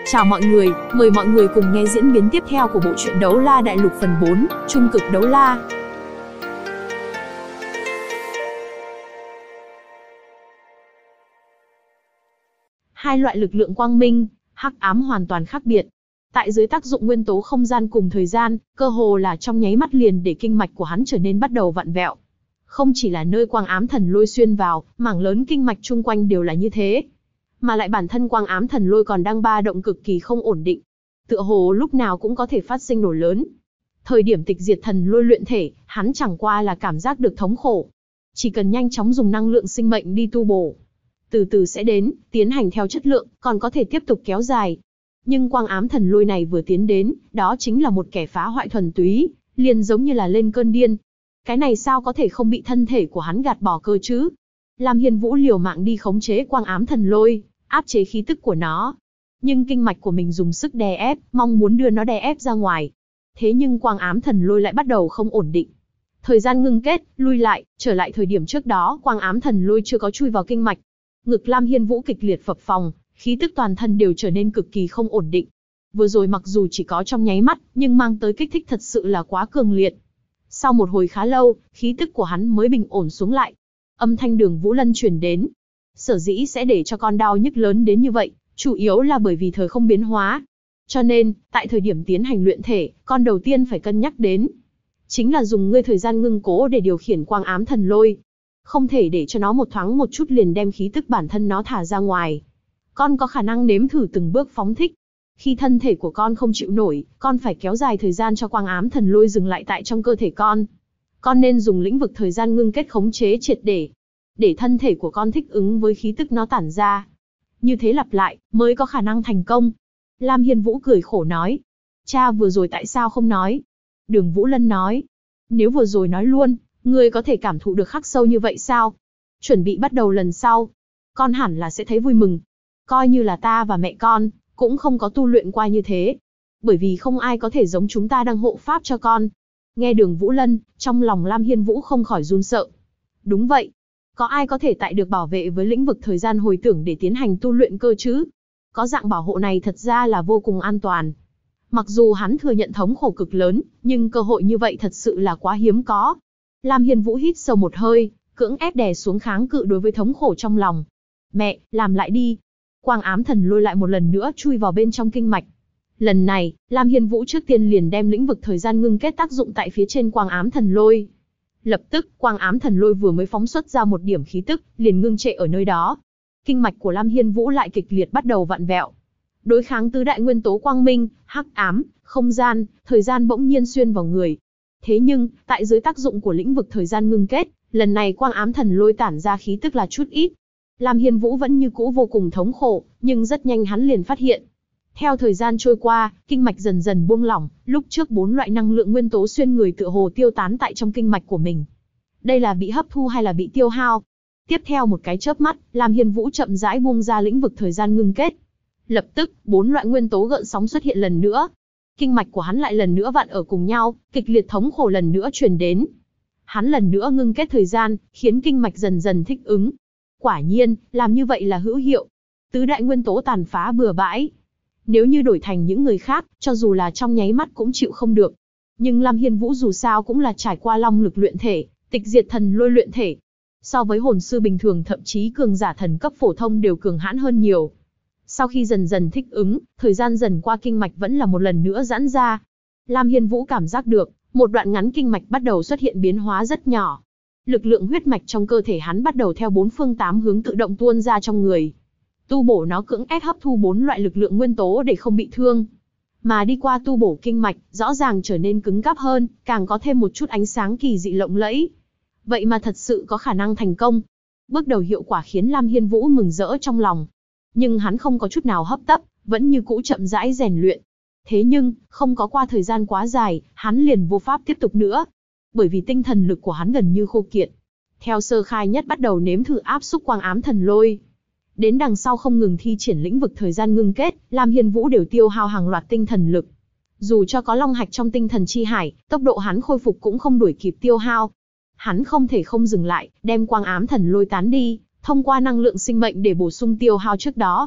Chào mọi người, mời mọi người cùng nghe diễn biến tiếp theo của bộ truyện Đấu La Đại Lục phần 4, Trung cực đấu la. Hai loại lực lượng quang minh, hắc ám hoàn toàn khác biệt. Tại dưới tác dụng nguyên tố không gian cùng thời gian, cơ hồ là trong nháy mắt liền để kinh mạch của hắn trở nên bắt đầu vặn vẹo. Không chỉ là nơi quang ám thần lôi xuyên vào, mảng lớn kinh mạch chung quanh đều là như thế. Mà lại bản thân quang ám thần lôi còn đang ba động cực kỳ không ổn định. Tựa hồ lúc nào cũng có thể phát sinh nổ lớn. Thời điểm tịch diệt thần lôi luyện thể, hắn chẳng qua là cảm giác được thống khổ. Chỉ cần nhanh chóng dùng năng lượng sinh mệnh đi tu bổ. Từ từ sẽ đến, tiến hành theo chất lượng, còn có thể tiếp tục kéo dài. Nhưng quang ám thần lôi này vừa tiến đến, đó chính là một kẻ phá hoại thuần túy, liền giống như là lên cơn điên. Cái này sao có thể không bị thân thể của hắn gạt bỏ cơ chứ? Lam Hiên Vũ liều mạng đi khống chế quang ám thần lôi, áp chế khí tức của nó. Nhưng kinh mạch của mình dùng sức đè ép, mong muốn đưa nó đè ép ra ngoài. Thế nhưng quang ám thần lôi lại bắt đầu không ổn định. Thời gian ngưng kết, lui lại, trở lại thời điểm trước đó, quang ám thần lôi chưa có chui vào kinh mạch. Ngực Lam Hiên Vũ kịch liệt phập phồng, khí tức toàn thân đều trở nên cực kỳ không ổn định. Vừa rồi mặc dù chỉ có trong nháy mắt, nhưng mang tới kích thích thật sự là quá cường liệt. Sau một hồi khá lâu, khí tức của hắn mới bình ổn xuống lại. Âm thanh Đường Vũ Lân truyền đến. Sở dĩ sẽ để cho con đau nhức lớn đến như vậy, chủ yếu là bởi vì thời không biến hóa. Cho nên, tại thời điểm tiến hành luyện thể, con đầu tiên phải cân nhắc đến. Chính là dùng ngươi thời gian ngưng cố để điều khiển quang ám thần lôi. Không thể để cho nó một thoáng một chút liền đem khí tức bản thân nó thả ra ngoài. Con có khả năng nếm thử từng bước phóng thích. Khi thân thể của con không chịu nổi, con phải kéo dài thời gian cho quang ám thần lôi dừng lại tại trong cơ thể con. Con nên dùng lĩnh vực thời gian ngưng kết khống chế triệt để thân thể của con thích ứng với khí tức nó tản ra. Như thế lặp lại, mới có khả năng thành công. Lam Hiên Vũ cười khổ nói. Cha vừa rồi tại sao không nói? Đường Vũ Lân nói. Nếu vừa rồi nói luôn, ngươi có thể cảm thụ được khắc sâu như vậy sao? Chuẩn bị bắt đầu lần sau. Con hẳn là sẽ thấy vui mừng. Coi như là ta và mẹ con, cũng không có tu luyện qua như thế. Bởi vì không ai có thể giống chúng ta đang hộ pháp cho con. Nghe Đường Vũ Lân, trong lòng Lam Hiên Vũ không khỏi run sợ. Đúng vậy. Có ai có thể tại được bảo vệ với lĩnh vực thời gian hồi tưởng để tiến hành tu luyện cơ chứ? Có dạng bảo hộ này thật ra là vô cùng an toàn. Mặc dù hắn thừa nhận thống khổ cực lớn, nhưng cơ hội như vậy thật sự là quá hiếm có. Lam Hiên Vũ hít sâu một hơi, cưỡng ép đè xuống kháng cự đối với thống khổ trong lòng. Mẹ, làm lại đi. Quang ám thần lôi lại một lần nữa chui vào bên trong kinh mạch. Lần này, Lam Hiên Vũ trước tiên liền đem lĩnh vực thời gian ngưng kết tác dụng tại phía trên quang ám thần lôi. Lập tức, quang ám thần lôi vừa mới phóng xuất ra một điểm khí tức, liền ngưng trệ ở nơi đó. Kinh mạch của Lam Hiên Vũ lại kịch liệt bắt đầu vặn vẹo. Đối kháng tứ đại nguyên tố quang minh, hắc ám, không gian, thời gian bỗng nhiên xuyên vào người. Thế nhưng, tại dưới tác dụng của lĩnh vực thời gian ngưng kết, lần này quang ám thần lôi tản ra khí tức là chút ít. Lam Hiên Vũ vẫn như cũ vô cùng thống khổ, nhưng rất nhanh hắn liền phát hiện. Theo thời gian trôi qua, kinh mạch dần dần buông lỏng, lúc trước 4 loại năng lượng nguyên tố xuyên người tựa hồ tiêu tán tại trong kinh mạch của mình. Đây là bị hấp thu hay là bị tiêu hao? Tiếp theo một cái chớp mắt, Lam Hiên Vũ chậm rãi buông ra lĩnh vực thời gian ngưng kết. Lập tức, 4 loại nguyên tố gợn sóng xuất hiện lần nữa. Kinh mạch của hắn lại lần nữa vặn ở cùng nhau, kịch liệt thống khổ lần nữa truyền đến. Hắn lần nữa ngưng kết thời gian, khiến kinh mạch dần dần thích ứng. Quả nhiên, làm như vậy là hữu hiệu. Tứ đại nguyên tố tàn phá bừa bãi. Nếu như đổi thành những người khác, cho dù là trong nháy mắt cũng chịu không được. Nhưng Lam Hiên Vũ dù sao cũng là trải qua long lực luyện thể, tịch diệt thần lôi luyện thể. So với hồn sư bình thường thậm chí cường giả thần cấp phổ thông đều cường hãn hơn nhiều. Sau khi dần dần thích ứng, thời gian dần qua kinh mạch vẫn là một lần nữa giãn ra. Lam Hiên Vũ cảm giác được, một đoạn ngắn kinh mạch bắt đầu xuất hiện biến hóa rất nhỏ. Lực lượng huyết mạch trong cơ thể hắn bắt đầu theo 4 phương 8 hướng tự động tuôn ra trong người. Tu bổ nó cưỡng ép hấp thu 4 loại lực lượng nguyên tố để không bị thương. Mà đi qua tu bổ kinh mạch, rõ ràng trở nên cứng cáp hơn, càng có thêm một chút ánh sáng kỳ dị lộng lẫy. Vậy mà thật sự có khả năng thành công. Bước đầu hiệu quả khiến Lam Hiên Vũ mừng rỡ trong lòng. Nhưng hắn không có chút nào hấp tấp, vẫn như cũ chậm rãi rèn luyện. Thế nhưng, không có qua thời gian quá dài, hắn liền vô pháp tiếp tục nữa. Bởi vì tinh thần lực của hắn gần như khô kiệt. Theo sơ khai nhất bắt đầu nếm thử áp xúc quang ám thần lôi. Đến đằng sau không ngừng thi triển lĩnh vực thời gian ngưng kết, Lam Hiên Vũ đều tiêu hao hàng loạt tinh thần lực. Dù cho có long hạch trong tinh thần chi hải, tốc độ hắn khôi phục cũng không đuổi kịp tiêu hao. Hắn không thể không dừng lại, đem quang ám thần lôi tán đi, thông qua năng lượng sinh mệnh để bổ sung tiêu hao trước đó.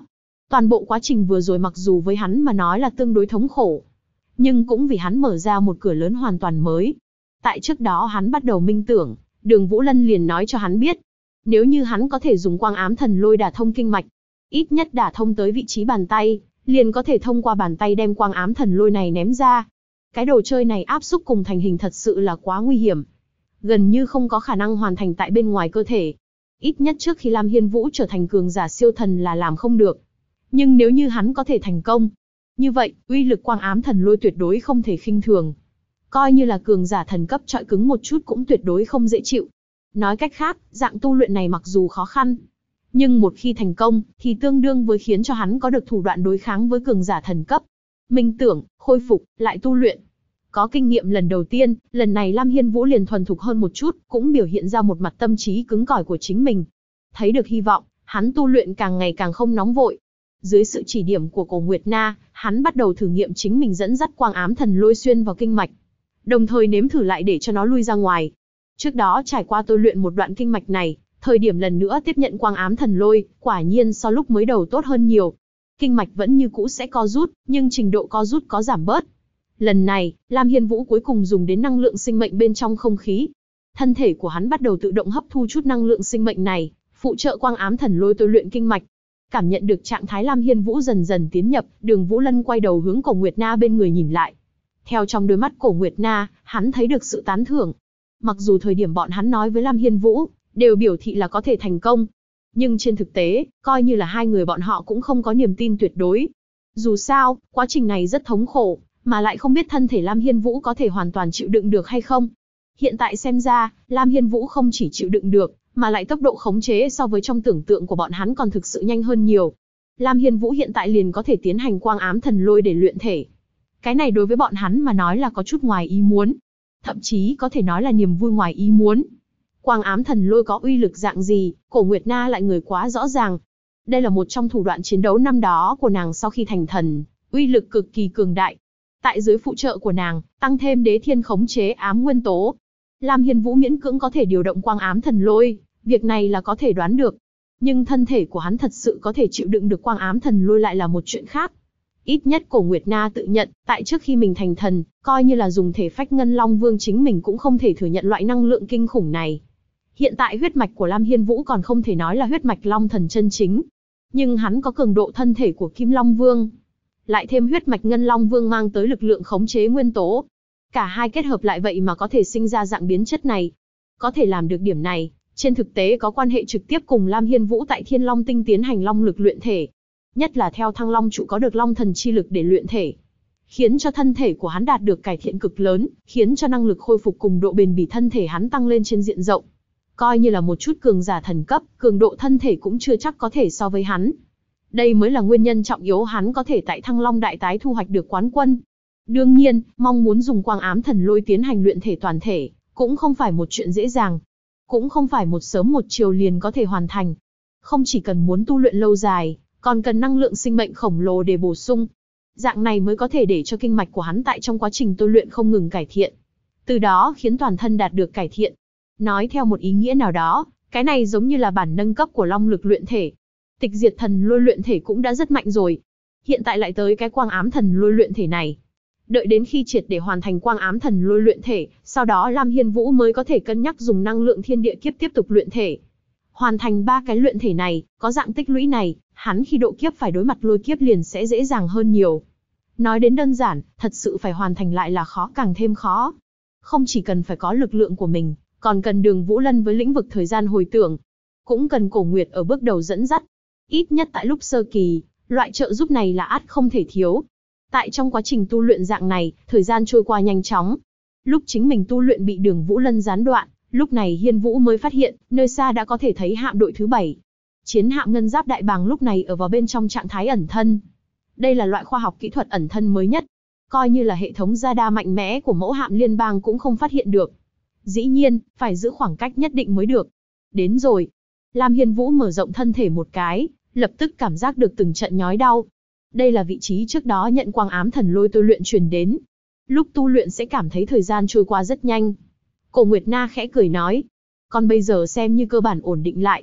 Toàn bộ quá trình vừa rồi mặc dù với hắn mà nói là tương đối thống khổ, nhưng cũng vì hắn mở ra một cửa lớn hoàn toàn mới. Tại trước đó hắn bắt đầu minh tưởng, Đường Vũ Lân liền nói cho hắn biết, nếu như hắn có thể dùng quang ám thần lôi đả thông kinh mạch, ít nhất đả thông tới vị trí bàn tay, liền có thể thông qua bàn tay đem quang ám thần lôi này ném ra. Cái đồ chơi này áp xúc cùng thành hình thật sự là quá nguy hiểm, gần như không có khả năng hoàn thành tại bên ngoài cơ thể. Ít nhất trước khi Lam Hiên Vũ trở thành cường giả siêu thần là làm không được. Nhưng nếu như hắn có thể thành công, như vậy, uy lực quang ám thần lôi tuyệt đối không thể khinh thường. Coi như là cường giả thần cấp trọi cứng một chút cũng tuyệt đối không dễ chịu. Nói cách khác, dạng tu luyện này mặc dù khó khăn, nhưng một khi thành công, thì tương đương với khiến cho hắn có được thủ đoạn đối kháng với cường giả thần cấp. Minh tưởng, khôi phục, lại tu luyện. Có kinh nghiệm lần đầu tiên, lần này Lam Hiên Vũ liền thuần thục hơn một chút, cũng biểu hiện ra một mặt tâm trí cứng cỏi của chính mình. Thấy được hy vọng, hắn tu luyện càng ngày càng không nóng vội. Dưới sự chỉ điểm của Cổ Nguyệt Na, hắn bắt đầu thử nghiệm chính mình dẫn dắt quang ám thần lôi xuyên vào kinh mạch, đồng thời nếm thử lại để cho nó lui ra ngoài. Trước đó trải qua tôi luyện một đoạn kinh mạch này, thời điểm lần nữa tiếp nhận quang ám thần lôi, quả nhiên so lúc mới đầu tốt hơn nhiều. Kinh mạch vẫn như cũ sẽ co rút, nhưng trình độ co rút có giảm bớt. Lần này, Lam Hiên Vũ cuối cùng dùng đến năng lượng sinh mệnh bên trong không khí. Thân thể của hắn bắt đầu tự động hấp thu chút năng lượng sinh mệnh này, phụ trợ quang ám thần lôi tôi luyện kinh mạch. Cảm nhận được trạng thái Lam Hiên Vũ dần dần tiến nhập, Đường Vũ Lân quay đầu hướng Cổ Nguyệt Na bên người nhìn lại. Theo trong đôi mắt Cổ Nguyệt Na, hắn thấy được sự tán thưởng. Mặc dù thời điểm bọn hắn nói với Lam Hiên Vũ, đều biểu thị là có thể thành công. Nhưng trên thực tế, coi như là hai người bọn họ cũng không có niềm tin tuyệt đối. Dù sao, quá trình này rất thống khổ, mà lại không biết thân thể Lam Hiên Vũ có thể hoàn toàn chịu đựng được hay không. Hiện tại xem ra, Lam Hiên Vũ không chỉ chịu đựng được, mà lại tốc độ khống chế so với trong tưởng tượng của bọn hắn còn thực sự nhanh hơn nhiều. Lam Hiên Vũ hiện tại liền có thể tiến hành quang ám thần lôi để luyện thể. Cái này đối với bọn hắn mà nói là có chút ngoài ý muốn. Thậm chí có thể nói là niềm vui ngoài ý muốn. Quang ám thần lôi có uy lực dạng gì, Cổ Nguyệt Na lại người quá rõ ràng. Đây là một trong thủ đoạn chiến đấu năm đó của nàng sau khi thành thần, uy lực cực kỳ cường đại. Tại dưới phụ trợ của nàng, tăng thêm đế thiên khống chế ám nguyên tố, Lam Hiên Vũ miễn cưỡng có thể điều động quang ám thần lôi, việc này là có thể đoán được. Nhưng thân thể của hắn thật sự có thể chịu đựng được quang ám thần lôi lại là một chuyện khác. Ít nhất Cổ Nguyệt Na tự nhận, tại trước khi mình thành thần, coi như là dùng thể phách Ngân Long Vương chính mình cũng không thể thừa nhận loại năng lượng kinh khủng này. Hiện tại huyết mạch của Lam Hiên Vũ còn không thể nói là huyết mạch Long Thần chân chính. Nhưng hắn có cường độ thân thể của Kim Long Vương. Lại thêm huyết mạch Ngân Long Vương mang tới lực lượng khống chế nguyên tố. Cả hai kết hợp lại vậy mà có thể sinh ra dạng biến chất này. Có thể làm được điểm này, trên thực tế có quan hệ trực tiếp cùng Lam Hiên Vũ tại Thiên Long Tinh tiến hành long lực luyện thể. Nhất là theo Thăng Long trụ có được Long Thần chi lực để luyện thể. Khiến cho thân thể của hắn đạt được cải thiện cực lớn, khiến cho năng lực khôi phục cùng độ bền bỉ thân thể hắn tăng lên trên diện rộng. Coi như là một chút cường giả thần cấp, cường độ thân thể cũng chưa chắc có thể so với hắn. Đây mới là nguyên nhân trọng yếu hắn có thể tại Thăng Long đại tái thu hoạch được quán quân. Đương nhiên, mong muốn dùng quang ám thần lôi tiến hành luyện thể toàn thể, cũng không phải một chuyện dễ dàng. Cũng không phải một sớm một chiều liền có thể hoàn thành. Không chỉ cần muốn tu luyện lâu dài, còn cần năng lượng sinh mệnh khổng lồ để bổ sung. Dạng này mới có thể để cho kinh mạch của hắn tại trong quá trình tu luyện không ngừng cải thiện. Từ đó khiến toàn thân đạt được cải thiện. Nói theo một ý nghĩa nào đó, cái này giống như là bản nâng cấp của long lực luyện thể. Tịch diệt thần lôi luyện thể cũng đã rất mạnh rồi. Hiện tại lại tới cái quang ám thần lôi luyện thể này. Đợi đến khi triệt để hoàn thành quang ám thần lôi luyện thể, sau đó Lam Hiên Vũ mới có thể cân nhắc dùng năng lượng thiên địa kiếp tiếp tục luyện thể. Hoàn thành 3 cái luyện thể này, có dạng tích lũy này, hắn khi độ kiếp phải đối mặt lôi kiếp liền sẽ dễ dàng hơn nhiều. Nói đến đơn giản, thật sự phải hoàn thành lại là khó càng thêm khó. Không chỉ cần phải có lực lượng của mình, còn cần Đường Vũ Lân với lĩnh vực thời gian hồi tưởng. Cũng cần Cổ Nguyệt ở bước đầu dẫn dắt. Ít nhất tại lúc sơ kỳ, loại trợ giúp này là ắt không thể thiếu. Tại trong quá trình tu luyện dạng này, thời gian trôi qua nhanh chóng. Lúc chính mình tu luyện bị Đường Vũ Lân gián đoạn, lúc này Hiên Vũ mới phát hiện, nơi xa đã có thể thấy hạm đội thứ 7. Chiến hạm Ngân Giáp Đại Bàng lúc này ở vào bên trong trạng thái ẩn thân. Đây là loại khoa học kỹ thuật ẩn thân mới nhất. Coi như là hệ thống radar mạnh mẽ của mẫu hạm liên bang cũng không phát hiện được. Dĩ nhiên, phải giữ khoảng cách nhất định mới được. Đến rồi. Lam Hiên Vũ mở rộng thân thể một cái, lập tức cảm giác được từng trận nhói đau. Đây là vị trí trước đó nhận quang ám thần lôi tôi luyện truyền đến. Lúc tu luyện sẽ cảm thấy thời gian trôi qua rất nhanh. Cổ Nguyệt Na khẽ cười nói. Còn bây giờ xem như cơ bản ổn định lại.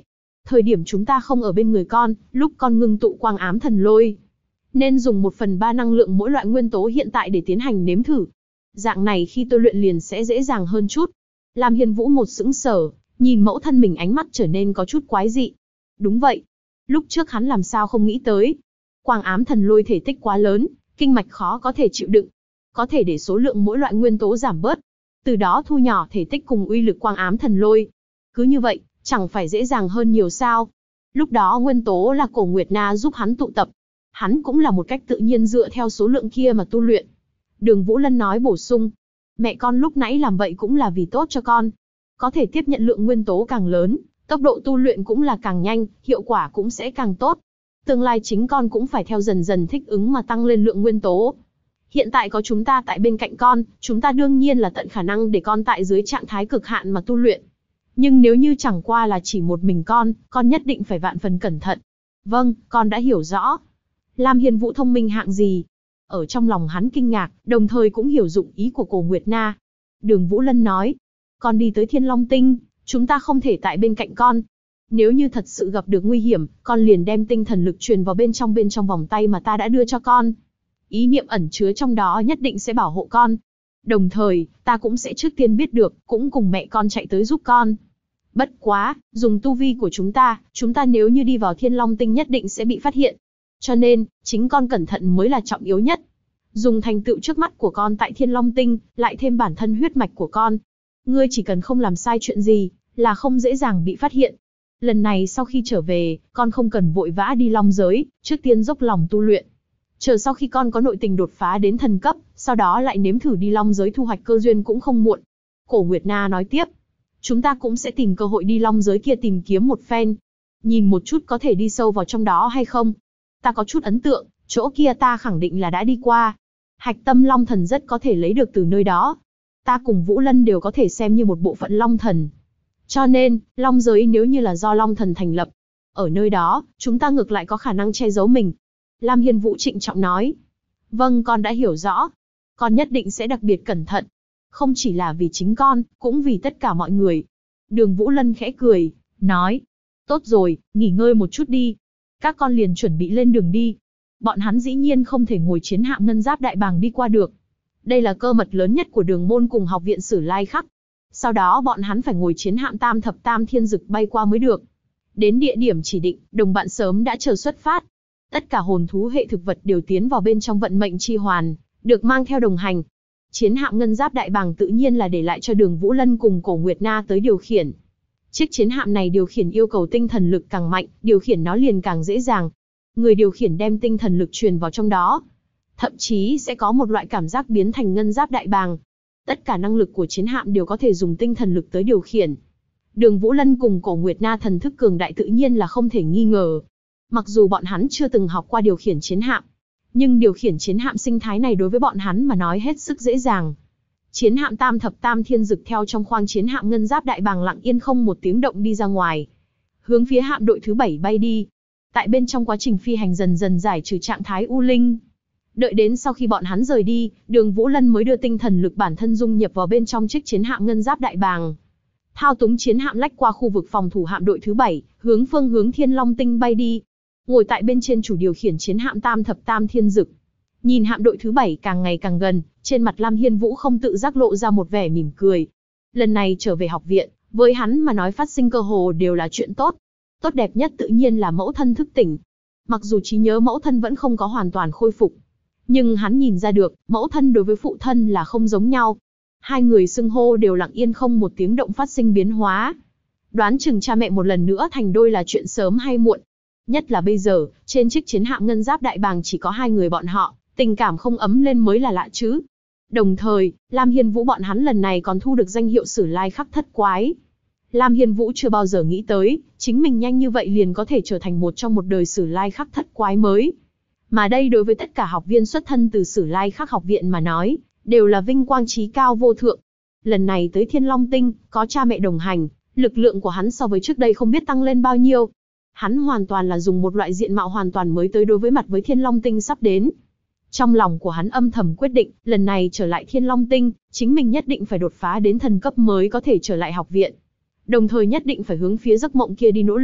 Thời điểm chúng ta không ở bên người con, lúc con ngưng tụ quang ám thần lôi, nên dùng 1/3 năng lượng mỗi loại nguyên tố hiện tại để tiến hành nếm thử. Dạng này khi tôi luyện liền sẽ dễ dàng hơn chút. Lam Hiên Vũ một sững sờ, nhìn mẫu thân mình ánh mắt trở nên có chút quái dị. Đúng vậy. Lúc trước hắn làm sao không nghĩ tới. Quang ám thần lôi thể tích quá lớn, kinh mạch khó có thể chịu đựng. Có thể để số lượng mỗi loại nguyên tố giảm bớt. Từ đó thu nhỏ thể tích cùng uy lực quang ám thần lôi. Cứ như vậy, chẳng phải dễ dàng hơn nhiều sao. Lúc đó nguyên tố là Cổ Nguyệt Na giúp hắn tụ tập. Hắn cũng là một cách tự nhiên dựa theo số lượng kia mà tu luyện. Đường Vũ Lân nói bổ sung. Mẹ con lúc nãy làm vậy cũng là vì tốt cho con. Có thể tiếp nhận lượng nguyên tố càng lớn, tốc độ tu luyện cũng là càng nhanh, hiệu quả cũng sẽ càng tốt. Tương lai chính con cũng phải theo dần dần thích ứng mà tăng lên lượng nguyên tố. Hiện tại có chúng ta tại bên cạnh con, chúng ta đương nhiên là tận khả năng để con tại dưới trạng thái cực hạn mà tu luyện. Nhưng nếu như chẳng qua là chỉ một mình con nhất định phải vạn phần cẩn thận. Vâng, con đã hiểu rõ. Lam Hiên Vũ thông minh hạng gì? Ở trong lòng hắn kinh ngạc, đồng thời cũng hiểu dụng ý của Cổ Nguyệt Na. Đường Vũ Lân nói, con đi tới Thiên Long Tinh, chúng ta không thể tại bên cạnh con. Nếu như thật sự gặp được nguy hiểm, con liền đem tinh thần lực truyền vào bên trong vòng tay mà ta đã đưa cho con. Ý niệm ẩn chứa trong đó nhất định sẽ bảo hộ con. Đồng thời, ta cũng sẽ trước tiên biết được, cũng cùng mẹ con chạy tới giúp con. Bất quá, dùng tu vi của chúng ta nếu như đi vào Thiên Long Tinh nhất định sẽ bị phát hiện. Cho nên, chính con cẩn thận mới là trọng yếu nhất. Dùng thành tựu trước mắt của con tại Thiên Long Tinh, lại thêm bản thân huyết mạch của con. Ngươi chỉ cần không làm sai chuyện gì, là không dễ dàng bị phát hiện. Lần này sau khi trở về, con không cần vội vã đi long giới, trước tiên dốc lòng tu luyện. Chờ sau khi con có nội tình đột phá đến thần cấp, sau đó lại nếm thử đi long giới thu hoạch cơ duyên cũng không muộn. Cổ Nguyệt Na nói tiếp, chúng ta cũng sẽ tìm cơ hội đi long giới kia tìm kiếm một phen. Nhìn một chút có thể đi sâu vào trong đó hay không. Ta có chút ấn tượng, chỗ kia ta khẳng định là đã đi qua. Hạch tâm long thần rất có thể lấy được từ nơi đó. Ta cùng Vũ Lân đều có thể xem như một bộ phận long thần. Cho nên, long giới nếu như là do long thần thành lập, ở nơi đó, chúng ta ngược lại có khả năng che giấu mình. Lam Hiên Vũ trịnh trọng nói. Vâng, con đã hiểu rõ. Con nhất định sẽ đặc biệt cẩn thận. Không chỉ là vì chính con, cũng vì tất cả mọi người. Đường Vũ Lân khẽ cười, nói. Tốt rồi, nghỉ ngơi một chút đi. Các con liền chuẩn bị lên đường đi. Bọn hắn dĩ nhiên không thể ngồi chiến hạm ngân giáp đại bàng đi qua được. Đây là cơ mật lớn nhất của Đường môn cùng học viện Sử Lai Khắc. Sau đó bọn hắn phải ngồi chiến hạm tam thập tam thiên dực bay qua mới được. Đến địa điểm chỉ định, đồng bạn sớm đã chờ xuất phát. Tất cả hồn thú hệ thực vật đều tiến vào bên trong vận mệnh chi hoàn, được mang theo đồng hành. Chiến hạm ngân giáp đại bàng tự nhiên là để lại cho Đường Vũ Lân cùng Cổ Nguyệt Na tới điều khiển. Chiếc chiến hạm này điều khiển yêu cầu tinh thần lực càng mạnh, điều khiển nó liền càng dễ dàng. Người điều khiển đem tinh thần lực truyền vào trong đó. Thậm chí sẽ có một loại cảm giác biến thành ngân giáp đại bàng. Tất cả năng lực của chiến hạm đều có thể dùng tinh thần lực tới điều khiển. Đường Vũ Lân cùng Cổ Nguyệt Na thần thức cường đại tự nhiên là không thể nghi ngờ. Mặc dù bọn hắn chưa từng học qua điều khiển chiến hạm, nhưng điều khiển chiến hạm sinh thái này đối với bọn hắn mà nói hết sức dễ dàng. Chiến hạm tam thập tam thiên dực theo trong khoang chiến hạm ngân giáp đại bàng lặng yên không một tiếng động đi ra ngoài, hướng phía hạm đội thứ 7 bay đi. Tại bên trong quá trình phi hành dần dần giải trừ trạng thái u linh. Đợi đến sau khi bọn hắn rời đi, Đường Vũ Lân mới đưa tinh thần lực bản thân dung nhập vào bên trong chiếc chiến hạm ngân giáp đại bàng. Thao túng chiến hạm lách qua khu vực phòng thủ hạm đội thứ 7, hướng phương hướng Thiên Long Tinh bay đi. Ngồi tại bên trên chủ điều khiển chiến hạm tam thập tam thiên dực. Nhìn hạm đội thứ 7 càng ngày càng gần, trên mặt Lam Hiên Vũ không tự giác lộ ra một vẻ mỉm cười. Lần này trở về học viện, với hắn mà nói phát sinh cơ hồ đều là chuyện tốt. Tốt đẹp nhất tự nhiên là mẫu thân thức tỉnh. Mặc dù trí nhớ mẫu thân vẫn không có hoàn toàn khôi phục, nhưng hắn nhìn ra được, mẫu thân đối với phụ thân là không giống nhau. Hai người xưng hô đều lặng yên không một tiếng động phát sinh biến hóa. Đoán chừng cha mẹ một lần nữa thành đôi là chuyện sớm hay muộn. Nhất là bây giờ, trên chiếc chiến hạm ngân giáp đại bàng chỉ có hai người bọn họ, tình cảm không ấm lên mới là lạ chứ. Đồng thời, Lam Hiên Vũ bọn hắn lần này còn thu được danh hiệu Sử Lai Khắc thất quái. Lam Hiên Vũ chưa bao giờ nghĩ tới, chính mình nhanh như vậy liền có thể trở thành một trong một đời Sử Lai Khắc thất quái mới. Mà đây đối với tất cả học viên xuất thân từ Sử Lai Khắc học viện mà nói, đều là vinh quang chí cao vô thượng. Lần này tới Thiên Long Tinh, có cha mẹ đồng hành, lực lượng của hắn so với trước đây không biết tăng lên bao nhiêu. Hắn hoàn toàn là dùng một loại diện mạo hoàn toàn mới tới đối với mặt với Thiên Long Tinh sắp đến. Trong lòng của hắn âm thầm quyết định, lần này trở lại Thiên Long Tinh, chính mình nhất định phải đột phá đến thần cấp mới có thể trở lại học viện. Đồng thời nhất định phải hướng phía giấc mộng kia đi nỗ lực.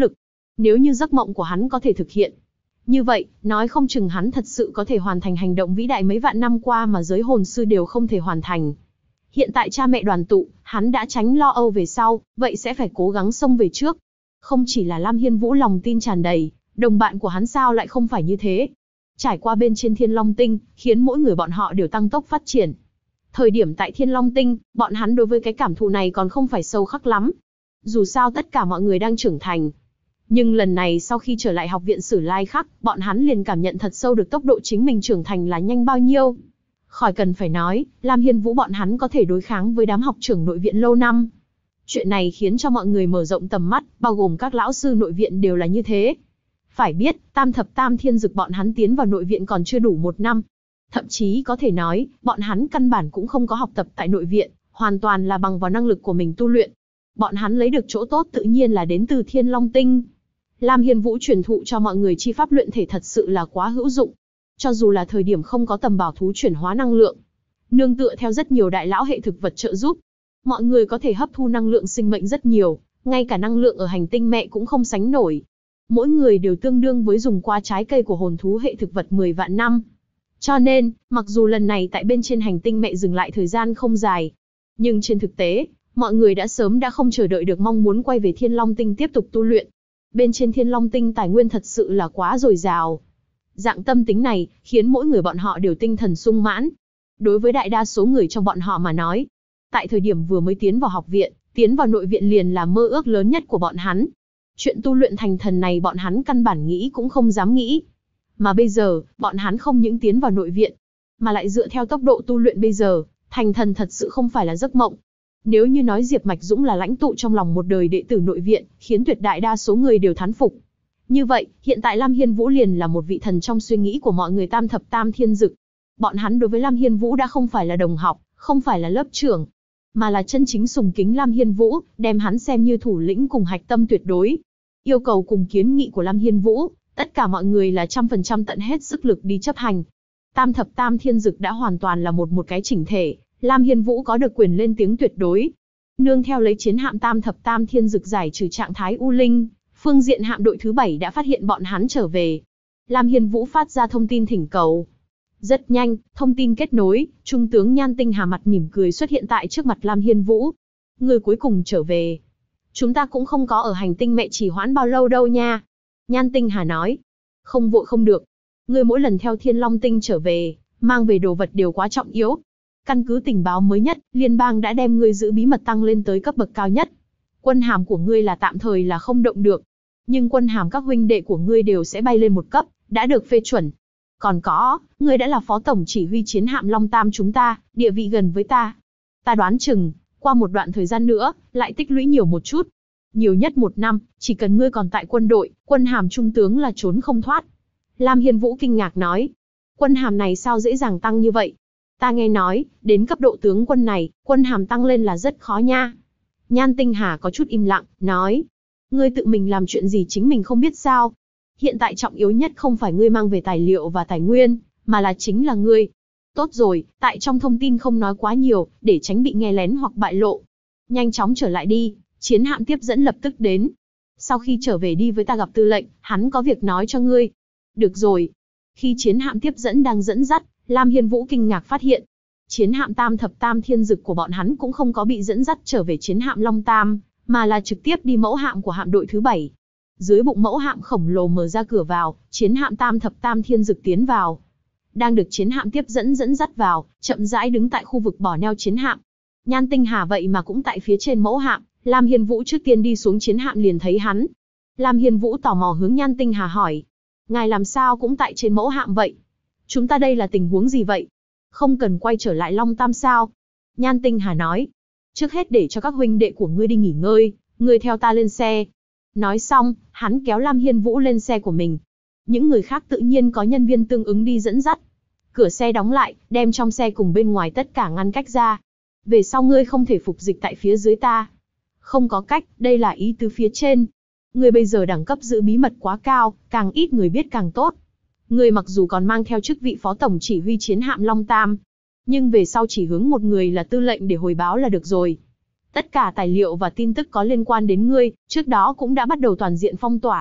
Nếu như giấc mộng của hắn có thể thực hiện, như vậy, nói không chừng hắn thật sự có thể hoàn thành hành động vĩ đại mấy vạn năm qua mà giới hồn sư đều không thể hoàn thành. Hiện tại cha mẹ đoàn tụ, hắn đã tránh lo âu về sau, vậy sẽ phải cố gắng xông về trước. Không chỉ là Lam Hiên Vũ lòng tin tràn đầy, đồng bạn của hắn sao lại không phải như thế. Trải qua bên trên Thiên Long Tinh, khiến mỗi người bọn họ đều tăng tốc phát triển. Thời điểm tại Thiên Long Tinh, bọn hắn đối với cái cảm thụ này còn không phải sâu khắc lắm. Dù sao tất cả mọi người đang trưởng thành. Nhưng lần này sau khi trở lại học viện Sử Lai Khắc, bọn hắn liền cảm nhận thật sâu được tốc độ chính mình trưởng thành là nhanh bao nhiêu. Khỏi cần phải nói, Lam Hiên Vũ bọn hắn có thể đối kháng với đám học trưởng nội viện lâu năm. Chuyện này khiến cho mọi người mở rộng tầm mắt, bao gồm các lão sư nội viện đều là như thế. Phải biết, Tam Thập Tam Thiên Dực bọn hắn tiến vào nội viện còn chưa đủ 1 năm. Thậm chí có thể nói, bọn hắn căn bản cũng không có học tập tại nội viện, hoàn toàn là bằng vào năng lực của mình tu luyện. Bọn hắn lấy được chỗ tốt tự nhiên là đến từ Thiên Long Tinh. Lam Hiên Vũ truyền thụ cho mọi người chi pháp luyện thể thật sự là quá hữu dụng. Cho dù là thời điểm không có tầm bảo thú chuyển hóa năng lượng, nương tựa theo rất nhiều đại lão hệ thực vật trợ giúp, mọi người có thể hấp thu năng lượng sinh mệnh rất nhiều, ngay cả năng lượng ở hành tinh mẹ cũng không sánh nổi. Mỗi người đều tương đương với dùng qua trái cây của hồn thú hệ thực vật 10 vạn năm. Cho nên, mặc dù lần này tại bên trên hành tinh mẹ dừng lại thời gian không dài, nhưng trên thực tế, mọi người đã sớm đã không chờ đợi được mong muốn quay về Thiên Long Tinh tiếp tục tu luyện. Bên trên Thiên Long Tinh tài nguyên thật sự là quá dồi dào. Dạng tâm tính này, khiến mỗi người bọn họ đều tinh thần sung mãn. Đối với đại đa số người trong bọn họ mà nói, tại thời điểm vừa mới tiến vào học viện, tiến vào nội viện liền là mơ ước lớn nhất của bọn hắn. Chuyện tu luyện thành thần này bọn hắn căn bản nghĩ cũng không dám nghĩ. Mà bây giờ, bọn hắn không những tiến vào nội viện, mà lại dựa theo tốc độ tu luyện bây giờ, thành thần thật sự không phải là giấc mộng. Nếu như nói Diệp Mạch Dũng là lãnh tụ trong lòng một đời đệ tử nội viện, khiến tuyệt đại đa số người đều thán phục. Như vậy, hiện tại Lam Hiên Vũ liền là một vị thần trong suy nghĩ của mọi người Tam Thập Tam Thiên Dực. Bọn hắn đối với Lam Hiên Vũ đã không phải là đồng học, không phải là lớp trưởng, mà là chân chính sùng kính Lam Hiên Vũ, đem hắn xem như thủ lĩnh cùng hạch tâm tuyệt đối. Yêu cầu cùng kiến nghị của Lam Hiên Vũ, tất cả mọi người là 100% tận hết sức lực đi chấp hành. Tam Thập Tam Thiên Dực đã hoàn toàn là một cái chỉnh thể, Lam Hiên Vũ có được quyền lên tiếng tuyệt đối. Nương theo lấy chiến hạm Tam Thập Tam Thiên Dực giải trừ trạng thái U Linh, phương diện hạm đội thứ 7 đã phát hiện bọn hắn trở về. Lam Hiên Vũ phát ra thông tin thỉnh cầu. Rất nhanh, thông tin kết nối, Trung tướng Nhan Tinh Hà mặt mỉm cười xuất hiện tại trước mặt Lam Hiên Vũ. Người cuối cùng trở về. Chúng ta cũng không có ở hành tinh mẹ trì hoãn bao lâu đâu nha. Nhan Tinh Hà nói. Không vội không được. Người mỗi lần theo Thiên Long Tinh trở về, mang về đồ vật đều quá trọng yếu. Căn cứ tình báo mới nhất, liên bang đã đem ngươi giữ bí mật tăng lên tới cấp bậc cao nhất. Quân hàm của ngươi là tạm thời là không động được. Nhưng quân hàm các huynh đệ của ngươi đều sẽ bay lên một cấp, đã được phê chuẩn. Còn có, ngươi đã là phó tổng chỉ huy chiến hạm Long Tam chúng ta, địa vị gần với ta. Ta đoán chừng, qua một đoạn thời gian nữa, lại tích lũy nhiều một chút. Nhiều nhất 1 năm, chỉ cần ngươi còn tại quân đội, quân hàm trung tướng là trốn không thoát. Lam Hiên Vũ kinh ngạc nói. Quân hàm này sao dễ dàng tăng như vậy? Ta nghe nói, đến cấp độ tướng quân này, quân hàm tăng lên là rất khó nha. Nhan Tinh Hà có chút im lặng, nói. Ngươi tự mình làm chuyện gì chính mình không biết sao? Hiện tại trọng yếu nhất không phải ngươi mang về tài liệu và tài nguyên, mà là chính là ngươi. Tốt rồi, tại trong thông tin không nói quá nhiều, để tránh bị nghe lén hoặc bại lộ. Nhanh chóng trở lại đi, chiến hạm tiếp dẫn lập tức đến. Sau khi trở về đi với ta gặp tư lệnh, hắn có việc nói cho ngươi. Được rồi. Khi chiến hạm tiếp dẫn đang dẫn dắt, Lam Hiên Vũ kinh ngạc phát hiện. Chiến hạm Tam Thập Tam Thiên Dực của bọn hắn cũng không có bị dẫn dắt trở về chiến hạm Long Tam, mà là trực tiếp đi mẫu hạm của hạm đội thứ 7. Dưới bụng mẫu hạm khổng lồ mở ra cửa vào, chiến hạm Tam Thập Tam Thiên Dực tiến vào. Đang được chiến hạm tiếp dẫn dắt vào, chậm rãi đứng tại khu vực bỏ neo chiến hạm. Nhan Tinh Hà vậy mà cũng tại phía trên mẫu hạm, Lam Hiên Vũ trước tiên đi xuống chiến hạm liền thấy hắn. Lam Hiên Vũ tò mò hướng Nhan Tinh Hà hỏi. Ngài làm sao cũng tại trên mẫu hạm vậy? Chúng ta đây là tình huống gì vậy? Không cần quay trở lại Long Tam sao? Nhan Tinh Hà nói. Trước hết để cho các huynh đệ của ngươi đi nghỉ ngơi, ngươi theo ta lên xe. Nói xong, hắn kéo Lam Hiên Vũ lên xe của mình. Những người khác tự nhiên có nhân viên tương ứng đi dẫn dắt. Cửa xe đóng lại, đem trong xe cùng bên ngoài tất cả ngăn cách ra. Về sau ngươi không thể phục dịch tại phía dưới ta. Không có cách, đây là ý tứ phía trên. Ngươi bây giờ đẳng cấp giữ bí mật quá cao, càng ít người biết càng tốt. Ngươi mặc dù còn mang theo chức vị phó tổng chỉ huy chiến hạm Long Tam, nhưng về sau chỉ hướng một người là tư lệnh để hồi báo là được rồi. Tất cả tài liệu và tin tức có liên quan đến ngươi, trước đó cũng đã bắt đầu toàn diện phong tỏa.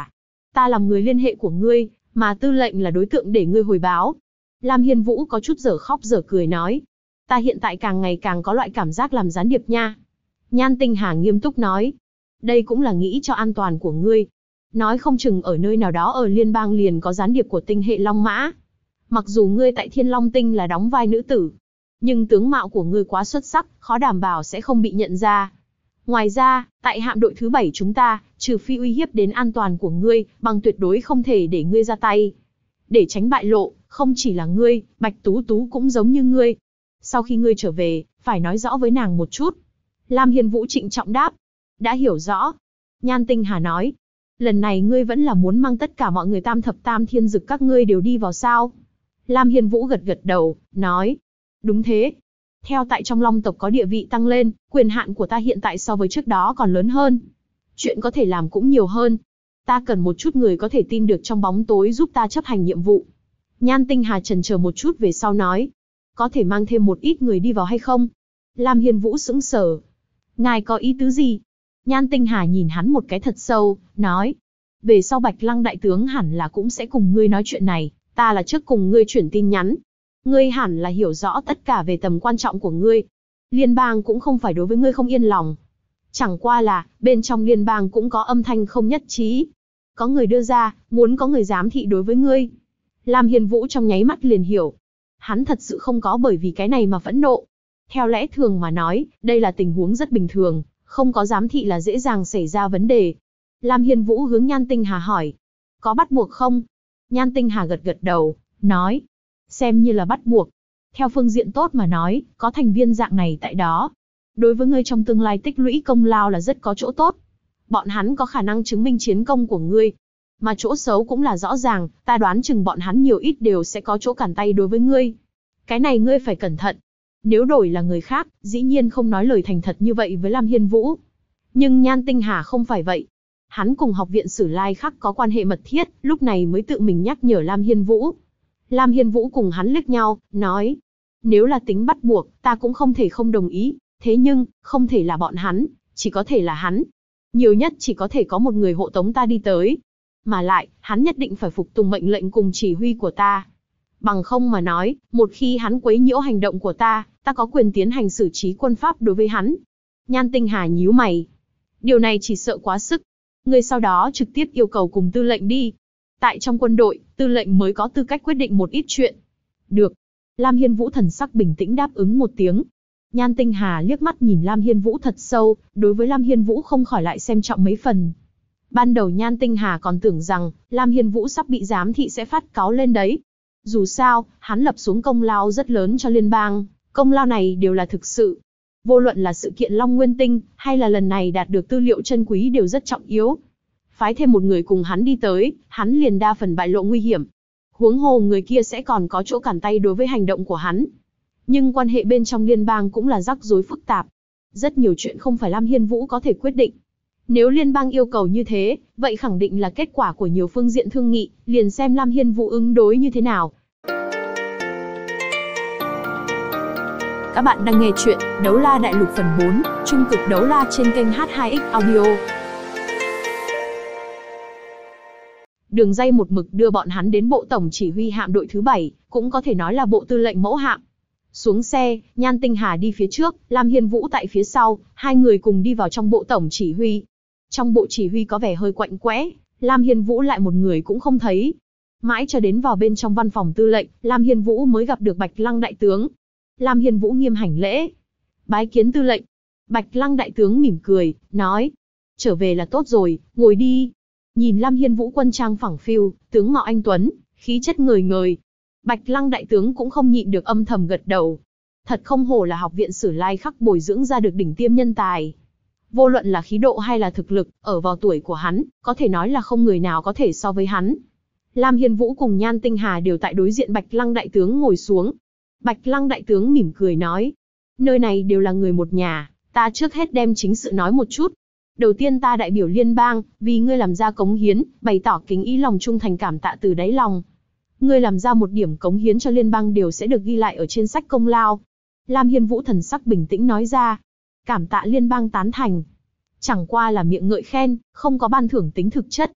Ta làm người liên hệ của ngươi, mà tư lệnh là đối tượng để ngươi hồi báo. Lam Hiên Vũ có chút dở khóc dở cười nói. Ta hiện tại càng ngày càng có loại cảm giác làm gián điệp nha. Nhan Tinh Hà nghiêm túc nói. Đây cũng là nghĩ cho an toàn của ngươi. Nói không chừng ở nơi nào đó ở liên bang liền có gián điệp của tinh hệ Long Mã. Mặc dù ngươi tại Thiên Long Tinh là đóng vai nữ tử, nhưng tướng mạo của ngươi quá xuất sắc, khó đảm bảo sẽ không bị nhận ra. Ngoài ra, tại hạm đội thứ 7 chúng ta, trừ phi uy hiếp đến an toàn của ngươi, bằng tuyệt đối không thể để ngươi ra tay. Để tránh bại lộ, không chỉ là ngươi, Bạch Tú Tú cũng giống như ngươi. Sau khi ngươi trở về, phải nói rõ với nàng một chút. Lam Hiên Vũ trịnh trọng đáp. Đã hiểu rõ. Nhan Tinh Hà nói. Lần này ngươi vẫn là muốn mang tất cả mọi người Tam Thập Tam Thiên Dực các ngươi đều đi vào sao? Lam Hiên Vũ gật gật đầu, nói. Đúng thế. Theo tại trong Long tộc có địa vị tăng lên, quyền hạn của ta hiện tại so với trước đó còn lớn hơn. Chuyện có thể làm cũng nhiều hơn. Ta cần một chút người có thể tin được trong bóng tối giúp ta chấp hành nhiệm vụ. Nhan Tinh Hà chần chờ một chút về sau nói. Có thể mang thêm một ít người đi vào hay không? Lam Hiên Vũ sững sờ. Ngài có ý tứ gì? Nhan Tinh Hà nhìn hắn một cái thật sâu, nói. Về sau Bạch Lăng đại tướng hẳn là cũng sẽ cùng ngươi nói chuyện này, ta là trước cùng ngươi chuyển tin nhắn. Ngươi hẳn là hiểu rõ tất cả về tầm quan trọng của ngươi. Liên bang cũng không phải đối với ngươi không yên lòng. Chẳng qua là, bên trong liên bang cũng có âm thanh không nhất trí. Có người đưa ra, muốn có người giám thị đối với ngươi. Lam Hiên Vũ trong nháy mắt liền hiểu. Hắn thật sự không có bởi vì cái này mà phẫn nộ. Theo lẽ thường mà nói, đây là tình huống rất bình thường, không có giám thị là dễ dàng xảy ra vấn đề. Lam Hiên Vũ hướng Nhan Tinh Hà hỏi. Có bắt buộc không? Nhan Tinh Hà gật gật đầu, nói. Xem như là bắt buộc. Theo phương diện tốt mà nói, có thành viên dạng này tại đó. Đối với ngươi trong tương lai tích lũy công lao là rất có chỗ tốt. Bọn hắn có khả năng chứng minh chiến công của ngươi. Mà chỗ xấu cũng là rõ ràng, ta đoán chừng bọn hắn nhiều ít đều sẽ có chỗ cản tay đối với ngươi. Cái này ngươi phải cẩn thận. Nếu đổi là người khác, dĩ nhiên không nói lời thành thật như vậy với Lam Hiên Vũ. Nhưng Nhan Tinh Hà không phải vậy. Hắn cùng học viện Sử Lai Khắc có quan hệ mật thiết, lúc này mới tự mình nhắc nhở Lam Hiên Vũ. Lam Hiên Vũ cùng hắn liếc nhau, nói. Nếu là tính bắt buộc, ta cũng không thể không đồng ý. Thế nhưng, không thể là bọn hắn, chỉ có thể là hắn. Nhiều nhất chỉ có thể có một người hộ tống ta đi tới. Mà lại, hắn nhất định phải phục tùng mệnh lệnh cùng chỉ huy của ta. Bằng không mà nói, một khi hắn quấy nhiễu hành động của ta có quyền tiến hành xử trí quân pháp đối với hắn. Nhan Tinh Hà nhíu mày. Điều này chỉ sợ quá sức. Ngươi sau đó trực tiếp yêu cầu cùng tư lệnh đi. Tại trong quân đội, tư lệnh mới có tư cách quyết định một ít chuyện. Được. Lam Hiên Vũ thần sắc bình tĩnh đáp ứng một tiếng. Nhan Tinh Hà liếc mắt nhìn Lam Hiên Vũ thật sâu, đối với Lam Hiên Vũ không khỏi lại xem trọng mấy phần. Ban đầu Nhan Tinh Hà còn tưởng rằng, Lam Hiên Vũ sắp bị giám thị sẽ phát cáu lên đấy. Dù sao, hắn lập xuống công lao rất lớn cho liên bang, công lao này đều là thực sự. Vô luận là sự kiện Long Nguyên Tinh, hay là lần này đạt được tư liệu chân quý đều rất trọng yếu. Phái thêm một người cùng hắn đi tới, hắn liền đa phần bại lộ nguy hiểm. Huống hồ người kia sẽ còn có chỗ cản tay đối với hành động của hắn. Nhưng quan hệ bên trong liên bang cũng là rắc rối phức tạp. Rất nhiều chuyện không phải Lam Hiên Vũ có thể quyết định. Nếu liên bang yêu cầu như thế, vậy khẳng định là kết quả của nhiều phương diện thương nghị, liền xem Lam Hiên Vũ ứng đối như thế nào. Các bạn đang nghe chuyện Đấu La Đại Lục phần 4, Trung cực đấu la trên kênh H2X Audio. Đường dây một mực đưa bọn hắn đến bộ tổng chỉ huy hạm đội thứ 7, cũng có thể nói là bộ tư lệnh mẫu hạm. Xuống xe, Nhan Tinh Hà đi phía trước, Lam Hiên Vũ tại phía sau, hai người cùng đi vào trong bộ tổng chỉ huy. Trong bộ chỉ huy có vẻ hơi quạnh quẽ, Lam Hiên Vũ lại một người cũng không thấy. Mãi cho đến vào bên trong văn phòng tư lệnh, Lam Hiên Vũ mới gặp được Bạch Lăng đại tướng. Lam Hiên Vũ nghiêm hành lễ. Bái kiến tư lệnh. Bạch Lăng đại tướng mỉm cười, nói. Trở về là tốt rồi, ngồi đi. Nhìn Lam Hiên Vũ quân trang phẳng phiu, tướng mạo anh tuấn, khí chất ngời ngời. Bạch Lăng đại tướng cũng không nhịn được âm thầm gật đầu. Thật không hổ là học viện Sử Lai Khắc bồi dưỡng ra được đỉnh tiêm nhân tài. Vô luận là khí độ hay là thực lực, ở vào tuổi của hắn, có thể nói là không người nào có thể so với hắn. Lam Hiên Vũ cùng Nhan Tinh Hà đều tại đối diện Bạch Lăng đại tướng ngồi xuống. Bạch Lăng đại tướng mỉm cười nói. Nơi này đều là người một nhà, ta trước hết đem chính sự nói một chút. Đầu tiên ta đại biểu liên bang, vì ngươi làm ra cống hiến, bày tỏ kính ý lòng trung thành cảm tạ từ đáy lòng. Ngươi làm ra một điểm cống hiến cho liên bang đều sẽ được ghi lại ở trên sách công lao. Lam Hiên Vũ thần sắc bình tĩnh nói ra. Cảm tạ liên bang tán thành. Chẳng qua là miệng ngợi khen, không có ban thưởng tính thực chất.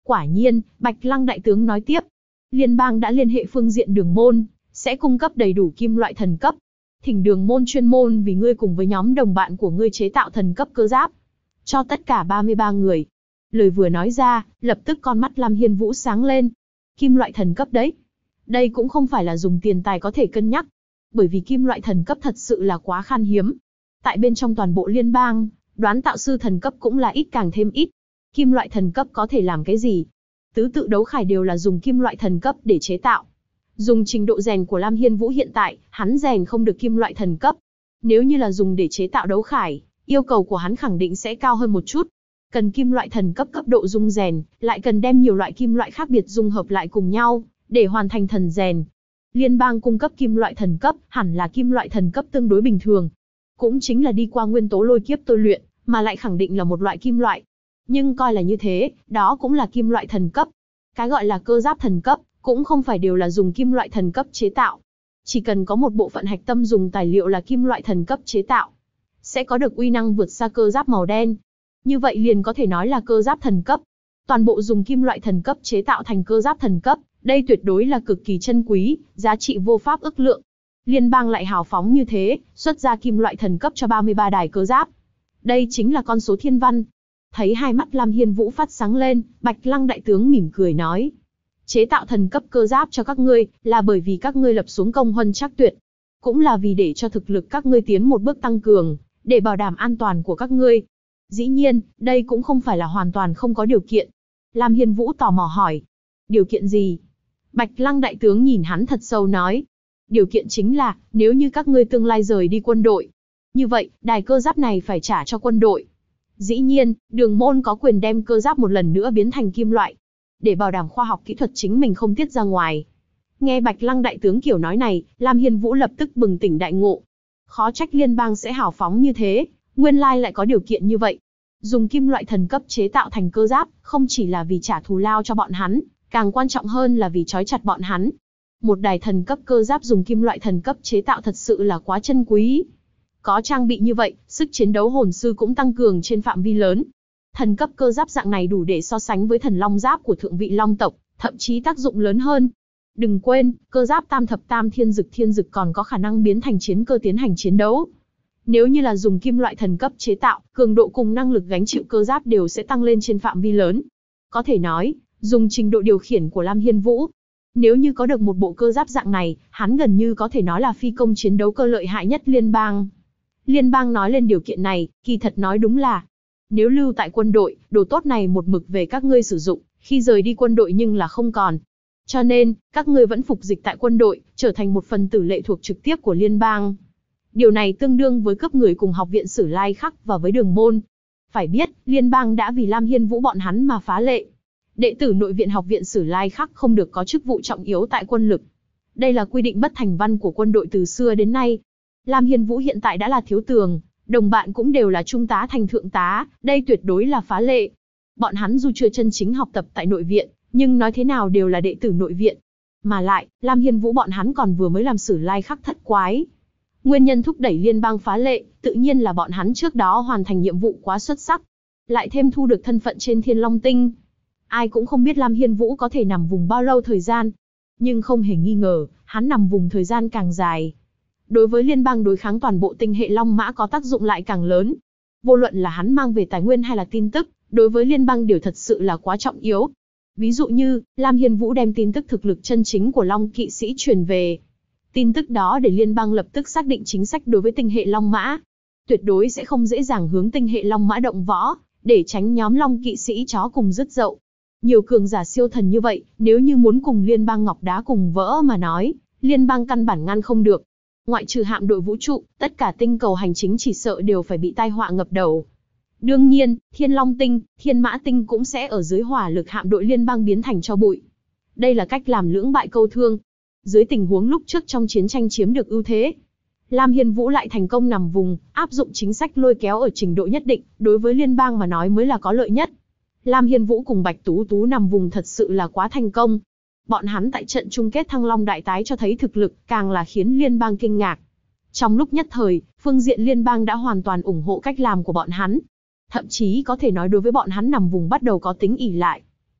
Quả nhiên, Bạch Lăng đại tướng nói tiếp. Liên bang đã liên hệ phương diện đường môn, sẽ cung cấp đầy đủ kim loại thần cấp. Thỉnh đường môn chuyên môn vì ngươi cùng với nhóm đồng bạn của ngươi chế tạo thần cấp cơ giáp. Cho tất cả 33 người. Lời vừa nói ra, lập tức con mắt Lam Hiên Vũ sáng lên. Kim loại thần cấp đấy. Đây cũng không phải là dùng tiền tài có thể cân nhắc. Bởi vì kim loại thần cấp thật sự là quá khan hiếm. Tại bên trong toàn bộ liên bang, đoán tạo sư thần cấp cũng là ít càng thêm ít. Kim loại thần cấp có thể làm cái gì? Tứ tự đấu khải đều là dùng kim loại thần cấp để chế tạo. Dùng trình độ rèn của Lam Hiên Vũ hiện tại, hắn rèn không được kim loại thần cấp. Nếu như là dùng để chế tạo đấu khải, yêu cầu của hắn khẳng định sẽ cao hơn một chút. Cần kim loại thần cấp cấp độ dung rèn, lại cần đem nhiều loại kim loại khác biệt dung hợp lại cùng nhau, để hoàn thành thần rèn. Liên bang cung cấp kim loại thần cấp, hẳn là kim loại thần cấp tương đối bình thường. Cũng chính là đi qua nguyên tố lôi kiếp tôi luyện, mà lại khẳng định là một loại kim loại. Nhưng coi là như thế, đó cũng là kim loại thần cấp. Cái gọi là cơ giáp thần cấp, cũng không phải đều là dùng kim loại thần cấp chế tạo. Chỉ cần có một bộ phận hạch tâm dùng tài liệu là kim loại thần cấp chế tạo, sẽ có được uy năng vượt xa cơ giáp màu đen. Như vậy liền có thể nói là cơ giáp thần cấp. Toàn bộ dùng kim loại thần cấp chế tạo thành cơ giáp thần cấp, đây tuyệt đối là cực kỳ chân quý, giá trị vô pháp ức lượng. Liên bang lại hào phóng như thế, xuất ra kim loại thần cấp cho 33 đài cơ giáp. Đây chính là con số thiên văn. Thấy hai mắt Lam Hiên Vũ phát sáng lên, Bạch Lăng đại tướng mỉm cười nói. Chế tạo thần cấp cơ giáp cho các ngươi, là bởi vì các ngươi lập xuống công huân trắc tuyệt. Cũng là vì để cho thực lực các ngươi tiến một bước tăng cường, để bảo đảm an toàn của các ngươi. Dĩ nhiên, đây cũng không phải là hoàn toàn không có điều kiện. Lam Hiên Vũ tò mò hỏi. Điều kiện gì? Bạch Lăng đại tướng nhìn hắn thật sâu nói. Điều kiện chính là, nếu như các ngươi tương lai rời đi quân đội. Như vậy, đài cơ giáp này phải trả cho quân đội. Dĩ nhiên, đường môn có quyền đem cơ giáp một lần nữa biến thành kim loại. Để bảo đảm khoa học kỹ thuật chính mình không tiết ra ngoài. Nghe Bạch Lăng đại tướng kiểu nói này, Lam Hiên Vũ lập tức bừng tỉnh đại ngộ. Khó trách liên bang sẽ hào phóng như thế, nguyên lai lại có điều kiện như vậy. Dùng kim loại thần cấp chế tạo thành cơ giáp, không chỉ là vì trả thù lao cho bọn hắn, càng quan trọng hơn là vì trói chặt bọn hắn. Một đài thần cấp cơ giáp dùng kim loại thần cấp chế tạo thật sự là quá chân quý. Có trang bị như vậy, sức chiến đấu hồn sư cũng tăng cường trên phạm vi lớn. Thần cấp cơ giáp dạng này đủ để so sánh với thần long giáp của thượng vị long tộc, thậm chí tác dụng lớn hơn. Đừng quên, cơ giáp tam thập tam thiên dực còn có khả năng biến thành chiến cơ tiến hành chiến đấu. Nếu như là dùng kim loại thần cấp chế tạo, cường độ cùng năng lực gánh chịu cơ giáp đều sẽ tăng lên trên phạm vi lớn. Có thể nói, dùng trình độ điều khiển của Lam Hiên Vũ, nếu như có được một bộ cơ giáp dạng này, hắn gần như có thể nói là phi công chiến đấu cơ lợi hại nhất liên bang. Liên bang nói lên điều kiện này, kỳ thật nói đúng là, nếu lưu tại quân đội, đồ tốt này một mực về các ngươi sử dụng, khi rời đi quân đội nhưng là không còn. Cho nên, các ngươi vẫn phục dịch tại quân đội, trở thành một phần tử lệ thuộc trực tiếp của liên bang. Điều này tương đương với cấp người cùng học viện Sử Lai Khắc và với đường môn. Phải biết, liên bang đã vì Lam Hiên Vũ bọn hắn mà phá lệ. Đệ tử nội viện học viện Sử Lai Khắc không được có chức vụ trọng yếu tại quân lực. Đây là quy định bất thành văn của quân đội từ xưa đến nay. Lam Hiên Vũ hiện tại đã là thiếu tường, đồng bạn cũng đều là trung tá thành thượng tá, đây tuyệt đối là phá lệ. Bọn hắn dù chưa chân chính học tập tại nội viện, nhưng nói thế nào đều là đệ tử nội viện. Mà lại, Lam Hiên Vũ bọn hắn còn vừa mới làm Sử Lai Khắc thất quái. Nguyên nhân thúc đẩy liên bang phá lệ, tự nhiên là bọn hắn trước đó hoàn thành nhiệm vụ quá xuất sắc. Lại thêm thu được thân phận trên Thiên Long Tinh. Ai cũng không biết Lam Hiên Vũ có thể nằm vùng bao lâu thời gian. Nhưng không hề nghi ngờ, hắn nằm vùng thời gian càng dài. Đối với liên bang đối kháng toàn bộ tinh hệ Long Mã có tác dụng lại càng lớn. Vô luận là hắn mang về tài nguyên hay là tin tức, đối với liên bang đều thật sự là quá trọng yếu. Ví dụ như, Lam Hiên Vũ đem tin tức thực lực chân chính của Long kỵ sĩ truyền về. Tin tức đó để liên bang lập tức xác định chính sách đối với tinh hệ Long Mã. Tuyệt đối sẽ không dễ dàng hướng tinh hệ Long Mã động võ, để tránh nhóm Long kỵ sĩ chó cùng rứt dậu. Nhiều cường giả siêu thần như vậy, nếu như muốn cùng liên bang ngọc đá cùng vỡ mà nói, liên bang căn bản ngăn không được. Ngoại trừ hạm đội vũ trụ, tất cả tinh cầu hành chính chỉ sợ đều phải bị tai họa ngập đầu. Đương nhiên, Thiên Long Tinh, Thiên Mã Tinh cũng sẽ ở dưới hỏa lực hạm đội liên bang biến thành tro bụi. Đây là cách làm lưỡng bại câu thương. Dưới tình huống lúc trước trong chiến tranh chiếm được ưu thế, Lam Hiên Vũ lại thành công nằm vùng, áp dụng chính sách lôi kéo ở trình độ nhất định, đối với liên bang mà nói mới là có lợi nhất. Lam Hiên Vũ cùng Bạch Tú Tú nằm vùng thật sự là quá thành công. Bọn hắn tại trận chung kết Thăng Long Đại Tái cho thấy thực lực, càng là khiến liên bang kinh ngạc. Trong lúc nhất thời, phương diện liên bang đã hoàn toàn ủng hộ cách làm của bọn hắn. Thậm chí có thể nói đối với bọn hắn nằm vùng bắt đầu có tính ỷ lại.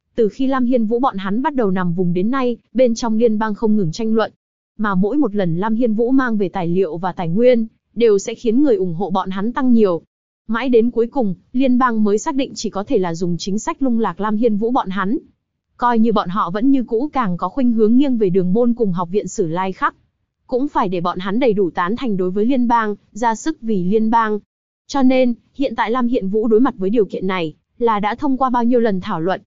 Từ khi Lam Hiên Vũ bọn hắn bắt đầu nằm vùng đến nay, bên trong liên bang không ngừng tranh luận. Mà mỗi một lần Lam Hiên Vũ mang về tài liệu và tài nguyên, đều sẽ khiến người ủng hộ bọn hắn tăng nhiều. Mãi đến cuối cùng, liên bang mới xác định chỉ có thể là dùng chính sách lung lạc Lam Hiên Vũ bọn hắn. Coi như bọn họ vẫn như cũ càng có khuynh hướng nghiêng về Đường Môn cùng Học viện Sử Lai Khắc. Cũng phải để bọn hắn đầy đủ tán thành đối với liên bang, ra sức vì liên bang. Cho nên, hiện tại Lam Hiên Vũ đối mặt với điều kiện này, là đã thông qua bao nhiêu lần thảo luận.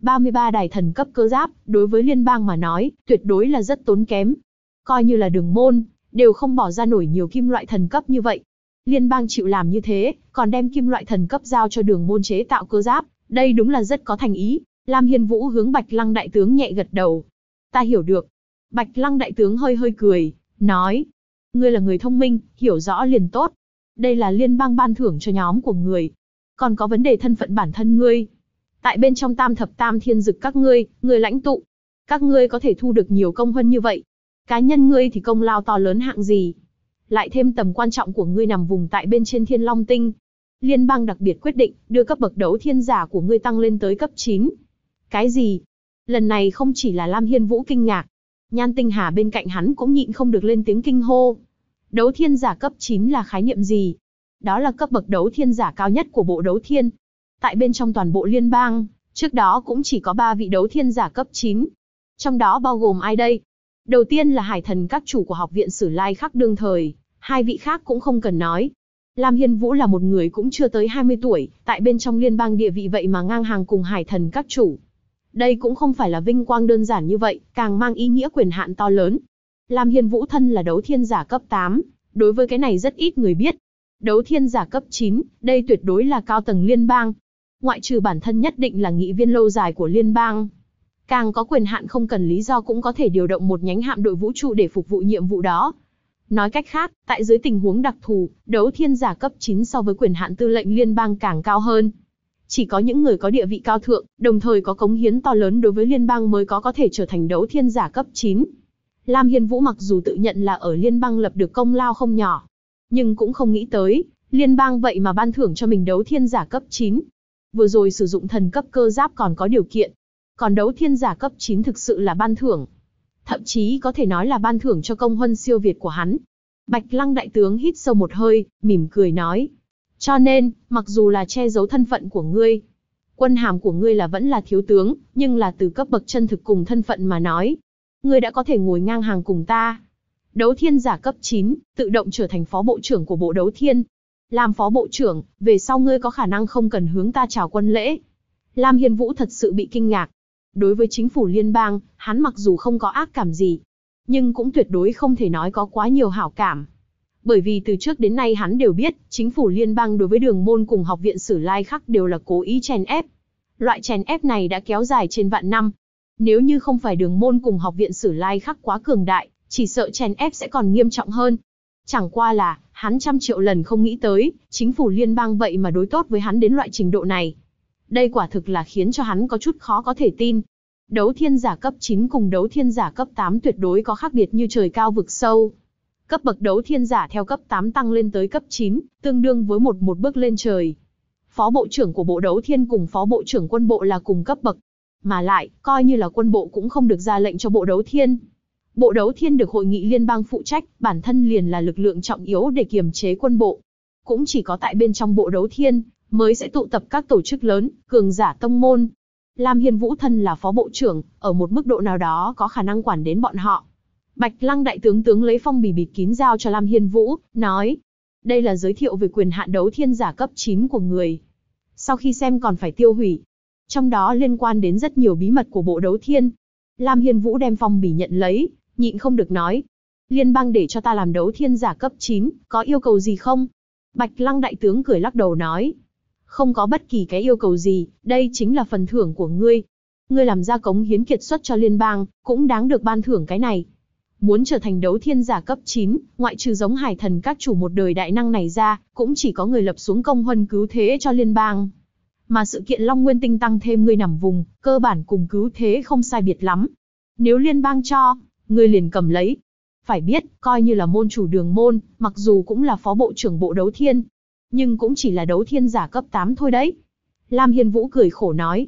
33 đài thần cấp cơ giáp, đối với liên bang mà nói, tuyệt đối là rất tốn kém. Coi như là Đường Môn, đều không bỏ ra nổi nhiều kim loại thần cấp như vậy. Liên bang chịu làm như thế, còn đem kim loại thần cấp giao cho Đường Môn chế tạo cơ giáp, đây đúng là rất có thành ý. Lam Hiên Vũ hướng Bạch Lăng đại tướng nhẹ gật đầu. Ta hiểu được. Bạch Lăng đại tướng hơi hơi cười, nói. Ngươi là người thông minh, hiểu rõ liền tốt. Đây là liên bang ban thưởng cho nhóm của người. Còn có vấn đề thân phận bản thân ngươi. Tại bên trong Tam Thập Tam Thiên Dực các ngươi, người lãnh tụ. Các ngươi có thể thu được nhiều công huân như vậy. Cá nhân ngươi thì công lao to lớn hạng gì. Lại thêm tầm quan trọng của ngươi nằm vùng tại bên trên Thiên Long Tinh. Liên bang đặc biệt quyết định, đưa cấp bậc đấu thiên giả của ngươi tăng lên tới cấp 9. Cái gì? Lần này không chỉ là Lam Hiên Vũ kinh ngạc. Nhan Tinh Hà bên cạnh hắn cũng nhịn không được lên tiếng kinh hô. Đấu thiên giả cấp 9 là khái niệm gì? Đó là cấp bậc đấu thiên giả cao nhất của bộ đấu thiên. Tại bên trong toàn bộ liên bang, trước đó cũng chỉ có 3 vị đấu thiên giả cấp 9. Trong đó bao gồm ai đây? Đầu tiên là Hải Thần các chủ của Học viện Sử Lai Khắc đương thời, 2 vị khác cũng không cần nói. Lam Hiên Vũ là một người cũng chưa tới 20 tuổi, tại bên trong liên bang địa vị vậy mà ngang hàng cùng Hải Thần các chủ. Đây cũng không phải là vinh quang đơn giản như vậy, càng mang ý nghĩa quyền hạn to lớn. Lam Hiên Vũ thân là đấu thiên giả cấp 8, đối với cái này rất ít người biết. Đấu thiên giả cấp 9, đây tuyệt đối là cao tầng liên bang. Ngoại trừ bản thân nhất định là nghị viên lâu dài của liên bang. Càng có quyền hạn không cần lý do cũng có thể điều động một nhánh hạm đội vũ trụ để phục vụ nhiệm vụ đó. Nói cách khác, tại dưới tình huống đặc thù, đấu thiên giả cấp 9 so với quyền hạn tư lệnh liên bang càng cao hơn. Chỉ có những người có địa vị cao thượng, đồng thời có cống hiến to lớn đối với liên bang mới có thể trở thành đấu thiên giả cấp 9. Lam Hiên Vũ mặc dù tự nhận là ở liên bang lập được công lao không nhỏ, nhưng cũng không nghĩ tới, liên bang vậy mà ban thưởng cho mình đấu thiên giả cấp 9. Vừa rồi sử dụng thần cấp cơ giáp còn có điều kiện, còn đấu thiên giả cấp 9 thực sự là ban thưởng. Thậm chí có thể nói là ban thưởng cho công huân siêu việt của hắn. Bạch Lăng đại tướng hít sâu một hơi, mỉm cười nói. Cho nên, mặc dù là che giấu thân phận của ngươi, quân hàm của ngươi là vẫn là thiếu tướng, nhưng là từ cấp bậc chân thực cùng thân phận mà nói, ngươi đã có thể ngồi ngang hàng cùng ta. Đấu thiên giả cấp 9, tự động trở thành phó bộ trưởng của bộ đấu thiên. Làm phó bộ trưởng, về sau ngươi có khả năng không cần hướng ta chào quân lễ. Lam Hiên Vũ thật sự bị kinh ngạc. Đối với chính phủ liên bang, hắn mặc dù không có ác cảm gì, nhưng cũng tuyệt đối không thể nói có quá nhiều hảo cảm. Bởi vì từ trước đến nay hắn đều biết, chính phủ liên bang đối với Đường Môn cùng Học viện Sử Lai Khắc đều là cố ý chèn ép. Loại chèn ép này đã kéo dài trên vạn năm. Nếu như không phải Đường Môn cùng Học viện Sử Lai Khắc quá cường đại, chỉ sợ chèn ép sẽ còn nghiêm trọng hơn. Chẳng qua là, hắn trăm triệu lần không nghĩ tới, chính phủ liên bang vậy mà đối tốt với hắn đến loại trình độ này. Đây quả thực là khiến cho hắn có chút khó có thể tin. Đấu thiên giả cấp 9 cùng đấu thiên giả cấp 8 tuyệt đối có khác biệt như trời cao vực sâu. Cấp bậc đấu thiên giả theo cấp 8 tăng lên tới cấp 9, tương đương với một bước lên trời. Phó bộ trưởng của bộ đấu thiên cùng phó bộ trưởng quân bộ là cùng cấp bậc. Mà lại, coi như là quân bộ cũng không được ra lệnh cho bộ đấu thiên. Bộ đấu thiên được hội nghị liên bang phụ trách, bản thân liền là lực lượng trọng yếu để kiềm chế quân bộ. Cũng chỉ có tại bên trong bộ đấu thiên, mới sẽ tụ tập các tổ chức lớn, cường giả tông môn. Lam Hiên Vũ thân là phó bộ trưởng, ở một mức độ nào đó có khả năng quản đến bọn họ. Bạch Lăng đại tướng lấy phong bì bịt kín giao cho Lam Hiên Vũ, nói. Đây là giới thiệu về quyền hạn đấu thiên giả cấp 9 của người. Sau khi xem còn phải tiêu hủy. Trong đó liên quan đến rất nhiều bí mật của bộ đấu thiên. Lam Hiên Vũ đem phong bì nhận lấy, nhịn không được nói. Liên bang để cho ta làm đấu thiên giả cấp 9, có yêu cầu gì không? Bạch Lăng đại tướng cười lắc đầu nói. Không có bất kỳ cái yêu cầu gì, đây chính là phần thưởng của ngươi. Ngươi làm ra cống hiến kiệt xuất cho liên bang, cũng đáng được ban thưởng cái này. Muốn trở thành đấu thiên giả cấp 9, ngoại trừ giống Hải Thần các chủ một đời đại năng này ra, cũng chỉ có người lập xuống công huân cứu thế cho liên bang. Mà sự kiện Long Nguyên Tinh tăng thêm ngươi nằm vùng, cơ bản cùng cứu thế không sai biệt lắm. Nếu liên bang cho, ngươi liền cầm lấy. Phải biết, coi như là môn chủ Đường Môn, mặc dù cũng là phó bộ trưởng bộ đấu thiên, nhưng cũng chỉ là đấu thiên giả cấp 8 thôi đấy. Lam Hiên Vũ cười khổ nói.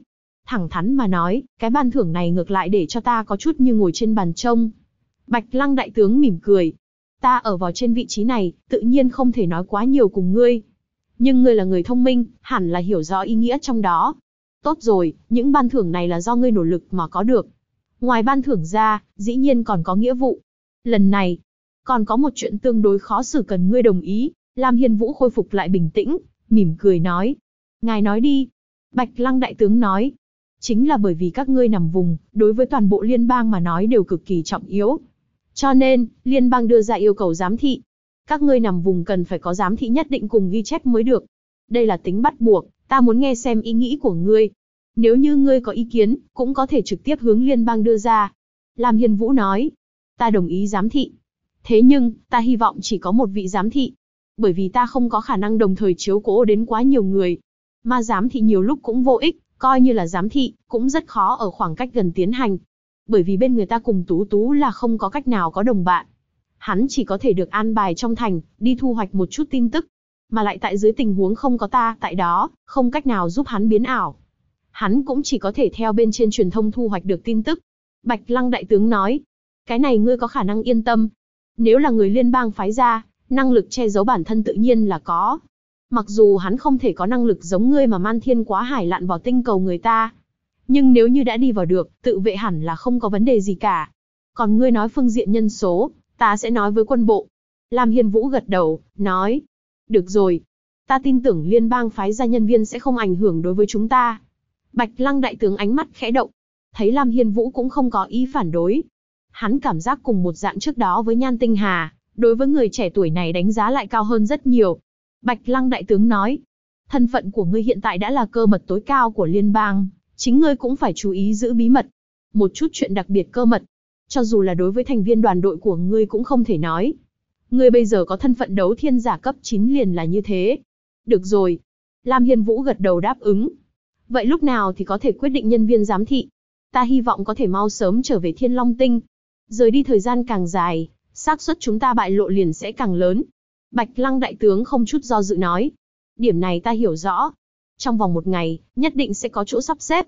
thẳng thắn mà nói, cái ban thưởng này ngược lại để cho ta có chút như ngồi trên bàn trông. Bạch Lăng đại tướng mỉm cười. Ta ở vào trên vị trí này, tự nhiên không thể nói quá nhiều cùng ngươi. Nhưng ngươi là người thông minh, hẳn là hiểu rõ ý nghĩa trong đó. Tốt rồi, những ban thưởng này là do ngươi nỗ lực mà có được. Ngoài ban thưởng ra, dĩ nhiên còn có nghĩa vụ. Lần này, còn có một chuyện tương đối khó xử cần ngươi đồng ý. Lam Hiên Vũ khôi phục lại bình tĩnh, mỉm cười nói. Ngài nói đi. Bạch Lăng đại tướng nói. Chính là bởi vì các ngươi nằm vùng, đối với toàn bộ liên bang mà nói đều cực kỳ trọng yếu. Cho nên, liên bang đưa ra yêu cầu giám thị. Các ngươi nằm vùng cần phải có giám thị nhất định cùng ghi chép mới được. Đây là tính bắt buộc, ta muốn nghe xem ý nghĩ của ngươi. Nếu như ngươi có ý kiến, cũng có thể trực tiếp hướng liên bang đưa ra. Lam Hiên Vũ nói. Ta đồng ý giám thị. Thế nhưng, ta hy vọng chỉ có một vị giám thị. Bởi vì ta không có khả năng đồng thời chiếu cố đến quá nhiều người. Mà giám thị nhiều lúc cũng vô ích, coi như là giám thị, cũng rất khó ở khoảng cách gần tiến hành. Bởi vì bên người ta cùng Tú Tú là không có cách nào có đồng bạn. Hắn chỉ có thể được an bài trong thành, đi thu hoạch một chút tin tức. Mà lại tại dưới tình huống không có ta tại đó, không cách nào giúp hắn biến ảo. Hắn cũng chỉ có thể theo bên trên truyền thông thu hoạch được tin tức. Bạch Lăng đại tướng nói. Cái này ngươi có khả năng yên tâm. Nếu là người liên bang phái ra, năng lực che giấu bản thân tự nhiên là có. Mặc dù hắn không thể có năng lực giống ngươi mà man thiên quá hải lặn vào tinh cầu người ta. Nhưng nếu như đã đi vào được, tự vệ hẳn là không có vấn đề gì cả. Còn ngươi nói phương diện nhân số, ta sẽ nói với quân bộ. Lam Hiên Vũ gật đầu, nói. Được rồi. Ta tin tưởng liên bang phái ra nhân viên sẽ không ảnh hưởng đối với chúng ta. Bạch Lăng đại tướng ánh mắt khẽ động. Thấy Lam Hiên Vũ cũng không có ý phản đối. Hắn cảm giác cùng một dạng trước đó với Nhan Tinh Hà, đối với người trẻ tuổi này đánh giá lại cao hơn rất nhiều. Bạch Lăng đại tướng nói. Thân phận của ngươi hiện tại đã là cơ mật tối cao của liên bang. Chính ngươi cũng phải chú ý giữ bí mật. Một chút chuyện đặc biệt cơ mật. Cho dù là đối với thành viên đoàn đội của ngươi cũng không thể nói. Ngươi bây giờ có thân phận đấu thiên giả cấp 9 liền là như thế. Được rồi. Lam Hiên Vũ gật đầu đáp ứng. Vậy lúc nào thì có thể quyết định nhân viên giám thị? Ta hy vọng có thể mau sớm trở về Thiên Long Tinh. Rời đi thời gian càng dài, xác suất chúng ta bại lộ liền sẽ càng lớn. Bạch Lăng đại tướng không chút do dự nói. Điểm này ta hiểu rõ. Trong vòng một ngày, nhất định sẽ có chỗ sắp xếp.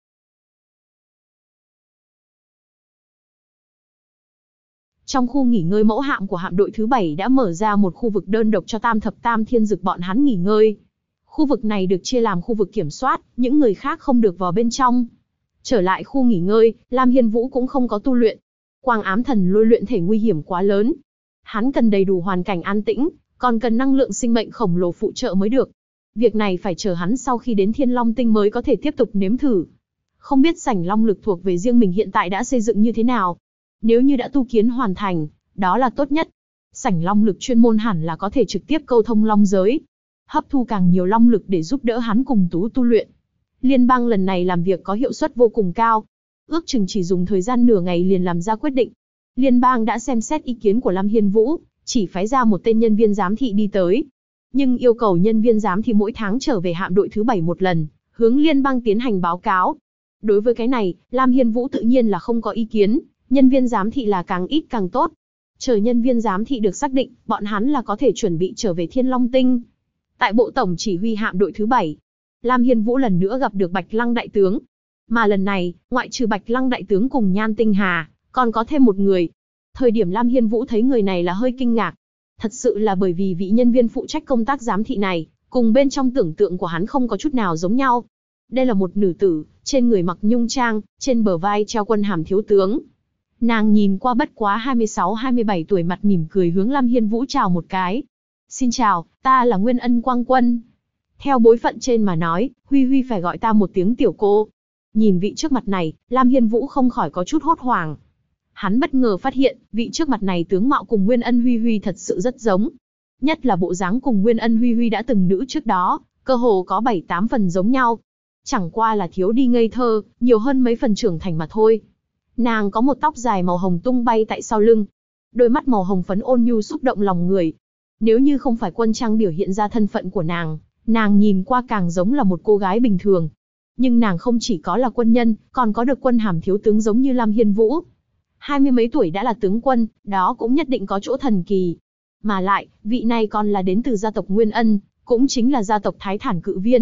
Trong khu nghỉ ngơi mẫu hạm của hạm đội thứ 7 đã mở ra một khu vực đơn độc cho Tam Thập Tam Thiên Dực bọn hắn nghỉ ngơi. Khu vực này được chia làm khu vực kiểm soát, những người khác không được vào bên trong. Trở lại khu nghỉ ngơi, Lam Hiên Vũ cũng không có tu luyện. Quang ám thần lôi luyện thể nguy hiểm quá lớn. Hắn cần đầy đủ hoàn cảnh an tĩnh, còn cần năng lượng sinh mệnh khổng lồ phụ trợ mới được. Việc này phải chờ hắn sau khi đến Thiên Long Tinh mới có thể tiếp tục nếm thử. Không biết sảnh long lực thuộc về riêng mình hiện tại đã xây dựng như thế nào. Nếu như đã tu kiến hoàn thành, đó là tốt nhất. Sảnh long lực chuyên môn hẳn là có thể trực tiếp câu thông long giới. Hấp thu càng nhiều long lực để giúp đỡ hắn cùng Tú tu luyện. Liên bang lần này làm việc có hiệu suất vô cùng cao. Ước chừng chỉ dùng thời gian nửa ngày liền làm ra quyết định. Liên bang đã xem xét ý kiến của Lam Hiên Vũ, chỉ phái ra một tên nhân viên giám thị đi tới. Nhưng yêu cầu nhân viên giám thị mỗi tháng trở về hạm đội thứ 7 một lần, hướng liên bang tiến hành báo cáo. Đối với cái này, Lam Hiên Vũ tự nhiên là không có ý kiến, nhân viên giám thị là càng ít càng tốt. Chờ nhân viên giám thị được xác định, bọn hắn là có thể chuẩn bị trở về Thiên Long Tinh. Tại bộ tổng chỉ huy hạm đội thứ 7, Lam Hiên Vũ lần nữa gặp được Bạch Lăng đại tướng. Mà lần này, ngoại trừ Bạch Lăng đại tướng cùng Nhan Tinh Hà, còn có thêm một người. Thời điểm Lam Hiên Vũ thấy người này là hơi kinh ngạc. Thật sự là bởi vì vị nhân viên phụ trách công tác giám thị này, cùng bên trong tưởng tượng của hắn không có chút nào giống nhau. Đây là một nữ tử, trên người mặc nhung trang, trên bờ vai treo quân hàm thiếu tướng. Nàng nhìn qua bất quá 26-27 tuổi, mặt mỉm cười hướng Lam Hiên Vũ chào một cái. Xin chào, ta là Nguyên Ân Quang Quân. Theo bối phận trên mà nói, Huy Huy phải gọi ta một tiếng tiểu cô. Nhìn vị trước mặt này, Lam Hiên Vũ không khỏi có chút hốt hoảng. Hắn bất ngờ phát hiện, vị trước mặt này tướng mạo cùng Nguyên Ân Huy Huy thật sự rất giống. Nhất là bộ dáng cùng Nguyên Ân Huy Huy đã từng nữ trước đó, cơ hồ có 7-8 phần giống nhau. Chẳng qua là thiếu đi ngây thơ, nhiều hơn mấy phần trưởng thành mà thôi. Nàng có một tóc dài màu hồng tung bay tại sau lưng. Đôi mắt màu hồng phấn ôn nhu xúc động lòng người. Nếu như không phải quân trang biểu hiện ra thân phận của nàng nhìn qua càng giống là một cô gái bình thường. Nhưng nàng không chỉ có là quân nhân, còn có được quân hàm thiếu tướng giống như Lam Hiên Vũ. 20 mấy tuổi đã là tướng quân, đó cũng nhất định có chỗ thần kỳ. Mà lại, vị này còn là đến từ gia tộc Nguyên Ân, cũng chính là gia tộc Thái Thản Cự Viên.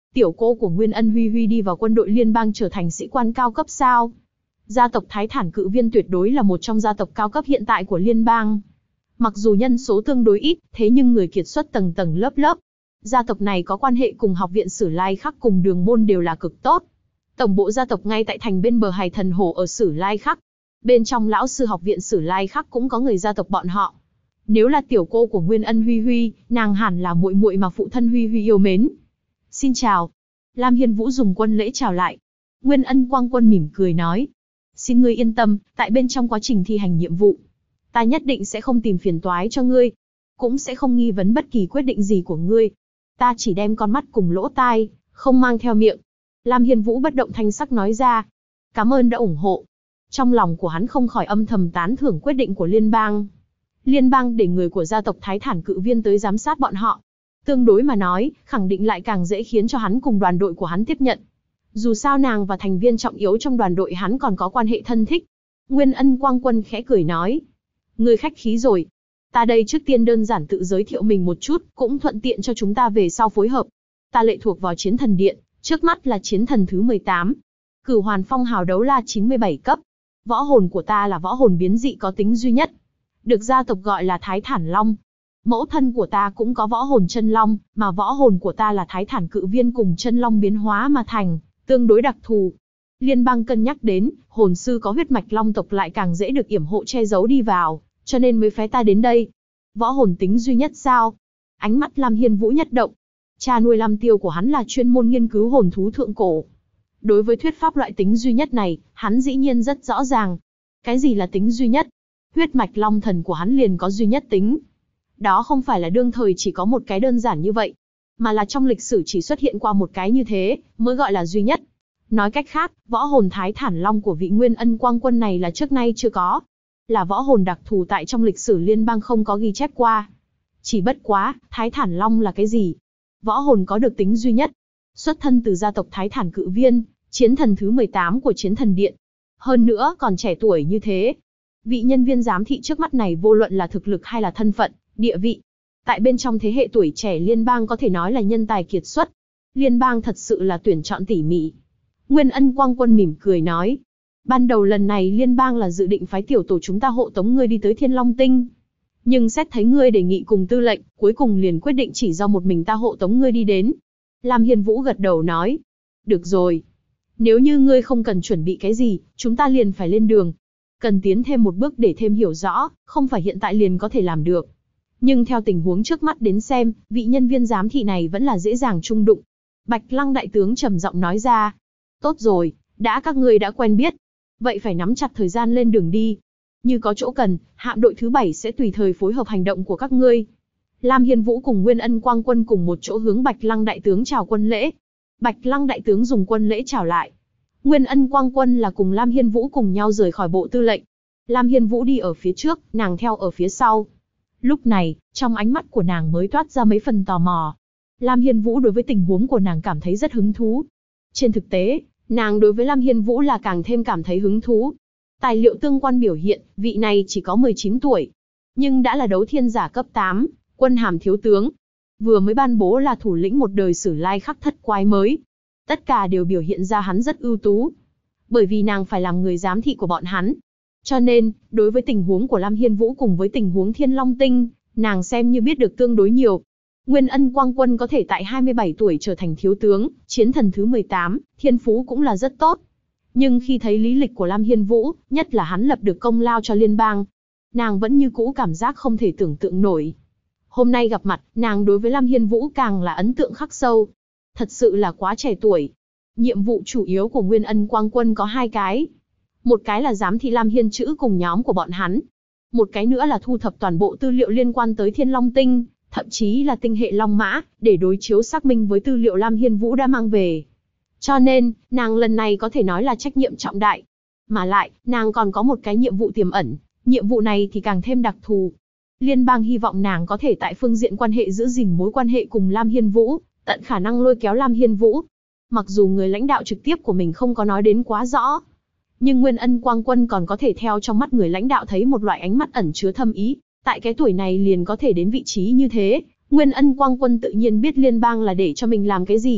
tiểu cô của Nguyên Ân Huy Huy đi vào quân đội liên bang trở thành sĩ quan cao cấp sao? Gia tộc Thái Thản Cự Viên tuyệt đối là một trong gia tộc cao cấp hiện tại của liên bang. Mặc dù nhân số tương đối ít, thế nhưng người kiệt xuất tầng tầng lớp lớp. Gia tộc này có quan hệ cùng học viện Sử Lai Khắc cùng Đường Môn đều là cực tốt. Tổng bộ gia tộc ngay tại thành bên bờ Hải Thần Hồ ở Sử Lai Khắc. Bên trong lão sư học viện Sử Lai Khắc cũng có người gia tộc bọn họ. Nếu là tiểu cô của Nguyên Ân Huy Huy, nàng hẳn là muội muội mà phụ thân Huy Huy yêu mến. Xin chào. Lam Hiên Vũ dùng quân lễ chào lại. Nguyên Ân Quang Quân mỉm cười nói. Xin ngươi yên tâm, tại bên trong quá trình thi hành nhiệm vụ, ta nhất định sẽ không tìm phiền toái cho ngươi. Cũng sẽ không nghi vấn bất kỳ quyết định gì của ngươi. Ta chỉ đem con mắt cùng lỗ tai, không mang theo miệng. Lam Hiên Vũ bất động thanh sắc nói ra. Cảm ơn đã ủng hộ. Trong lòng của hắn không khỏi âm thầm tán thưởng quyết định của liên bang. Liên bang để người của gia tộc Thái Thản Cự Viên tới giám sát bọn họ. Tương đối mà nói, khẳng định lại càng dễ khiến cho hắn cùng đoàn đội của hắn tiếp nhận. Dù sao nàng và thành viên trọng yếu trong đoàn đội hắn còn có quan hệ thân thích. Nguyên Ân Quang Quân khẽ cười nói. Ngươi khách khí rồi. Ta đây trước tiên đơn giản tự giới thiệu mình một chút, cũng thuận tiện cho chúng ta về sau phối hợp. Ta lệ thuộc vào Chiến Thần Điện, trước mắt là Chiến Thần thứ 18. Cửu Hoàn Phong Hào Đấu La 97 cấp. Võ hồn của ta là võ hồn biến dị có tính duy nhất. Được gia tộc gọi là Thái Thản Long. Mẫu thân của ta cũng có võ hồn chân long, mà võ hồn của ta là Thái Thản Cự Viên cùng chân long biến hóa mà thành, tương đối đặc thù. Liên bang cân nhắc đến, hồn sư có huyết mạch long tộc lại càng dễ được yểm hộ che giấu đi vào, cho nên mới phái ta đến đây. Võ hồn tính duy nhất sao? Ánh mắt Lam Hiên Vũ nhất động. Cha nuôi Lam Tiêu của hắn là chuyên môn nghiên cứu hồn thú thượng cổ. Đối với thuyết pháp loại tính duy nhất này, hắn dĩ nhiên rất rõ ràng. Cái gì là tính duy nhất? Huyết mạch long thần của hắn liền có duy nhất tính. Đó không phải là đương thời chỉ có một cái đơn giản như vậy, mà là trong lịch sử chỉ xuất hiện qua một cái như thế, mới gọi là duy nhất. Nói cách khác, võ hồn Thái Thản Long của vị Nguyên Ân Quang Quân này là trước nay chưa có. Là võ hồn đặc thù tại trong lịch sử liên bang không có ghi chép qua. Chỉ bất quá, Thái Thản Long là cái gì? Võ hồn có được tính duy nhất. Xuất thân từ gia tộc Thái Thản Cự Viên, Chiến Thần thứ 18 của Chiến Thần Điện. Hơn nữa còn trẻ tuổi như thế. Vị nhân viên giám thị trước mắt này vô luận là thực lực hay là thân phận, địa vị. Tại bên trong thế hệ tuổi trẻ liên bang có thể nói là nhân tài kiệt xuất. Liên bang thật sự là tuyển chọn tỉ mỉ. Nguyên Ân Quang Quân mỉm cười nói. Ban đầu lần này liên bang là dự định phái tiểu tổ chúng ta hộ tống ngươi đi tới Thiên Long Tinh. Nhưng xét thấy ngươi đề nghị cùng tư lệnh, cuối cùng liền quyết định chỉ do một mình ta hộ tống ngươi đi đến. Lam Hiên Vũ gật đầu nói. Được rồi. Nếu như ngươi không cần chuẩn bị cái gì, chúng ta liền phải lên đường. Cần tiến thêm một bước để thêm hiểu rõ, không phải hiện tại liền có thể làm được. Nhưng theo tình huống trước mắt đến xem, vị nhân viên giám thị này vẫn là dễ dàng chung đụng. Bạch Lăng đại tướng trầm giọng nói ra. Tốt rồi, đã các ngươi đã quen biết. Vậy phải nắm chặt thời gian lên đường đi. Như có chỗ cần, hạm đội thứ 7 sẽ tùy thời phối hợp hành động của các ngươi. Lam Hiên Vũ cùng Nguyên Ân Quang Quân cùng một chỗ hướng Bạch Lăng đại tướng chào quân lễ. Bạch Lăng đại tướng dùng quân lễ chào lại. Nguyên Ân Quang Quân là cùng Lam Hiên Vũ cùng nhau rời khỏi bộ tư lệnh. Lam Hiên Vũ đi ở phía trước, nàng theo ở phía sau. Lúc này, trong ánh mắt của nàng mới toát ra mấy phần tò mò. Lam Hiên Vũ đối với tình huống của nàng cảm thấy rất hứng thú. Trên thực tế, nàng đối với Lam Hiên Vũ là càng thêm cảm thấy hứng thú. Tài liệu tương quan biểu hiện, vị này chỉ có 19 tuổi. Nhưng đã là đấu thiên giả cấp 8, quân hàm thiếu tướng. Vừa mới ban bố là thủ lĩnh một đời Sử Lai Khắc thất quái mới. Tất cả đều biểu hiện ra hắn rất ưu tú. Bởi vì nàng phải làm người giám thị của bọn hắn. Cho nên, đối với tình huống của Lam Hiên Vũ cùng với tình huống Thiên Long Tinh, nàng xem như biết được tương đối nhiều. Nguyên Ân Quang Quân có thể tại 27 tuổi trở thành thiếu tướng, Chiến Thần thứ 18, thiên phú cũng là rất tốt. Nhưng khi thấy lý lịch của Lam Hiên Vũ, nhất là hắn lập được công lao cho liên bang, nàng vẫn như cũ cảm giác không thể tưởng tượng nổi. Hôm nay gặp mặt, nàng đối với Lam Hiên Vũ càng là ấn tượng khắc sâu. Thật sự là quá trẻ tuổi. Nhiệm vụ chủ yếu của Nguyên Ân Quang Quân có 2 cái. Một cái là giám thị Lam Hiên Chữ cùng nhóm của bọn hắn. Một cái nữa là thu thập toàn bộ tư liệu liên quan tới Thiên Long Tinh, thậm chí là tinh hệ Long Mã, để đối chiếu xác minh với tư liệu Lam Hiên Vũ đã mang về. Cho nên, nàng lần này có thể nói là trách nhiệm trọng đại. Mà lại, nàng còn có một cái nhiệm vụ tiềm ẩn, nhiệm vụ này thì càng thêm đặc thù. Liên bang hy vọng nàng có thể tại phương diện quan hệ giữ gìn mối quan hệ cùng Lam Hiên Vũ, tận khả năng lôi kéo Lam Hiên Vũ. Mặc dù người lãnh đạo trực tiếp của mình không có nói đến quá rõ, nhưng Nguyên Ân Quang Quân còn có thể theo trong mắt người lãnh đạo thấy một loại ánh mắt ẩn chứa thâm ý. Tại cái tuổi này liền có thể đến vị trí như thế, Nguyên Ân Quang Quân tự nhiên biết liên bang là để cho mình làm cái gì.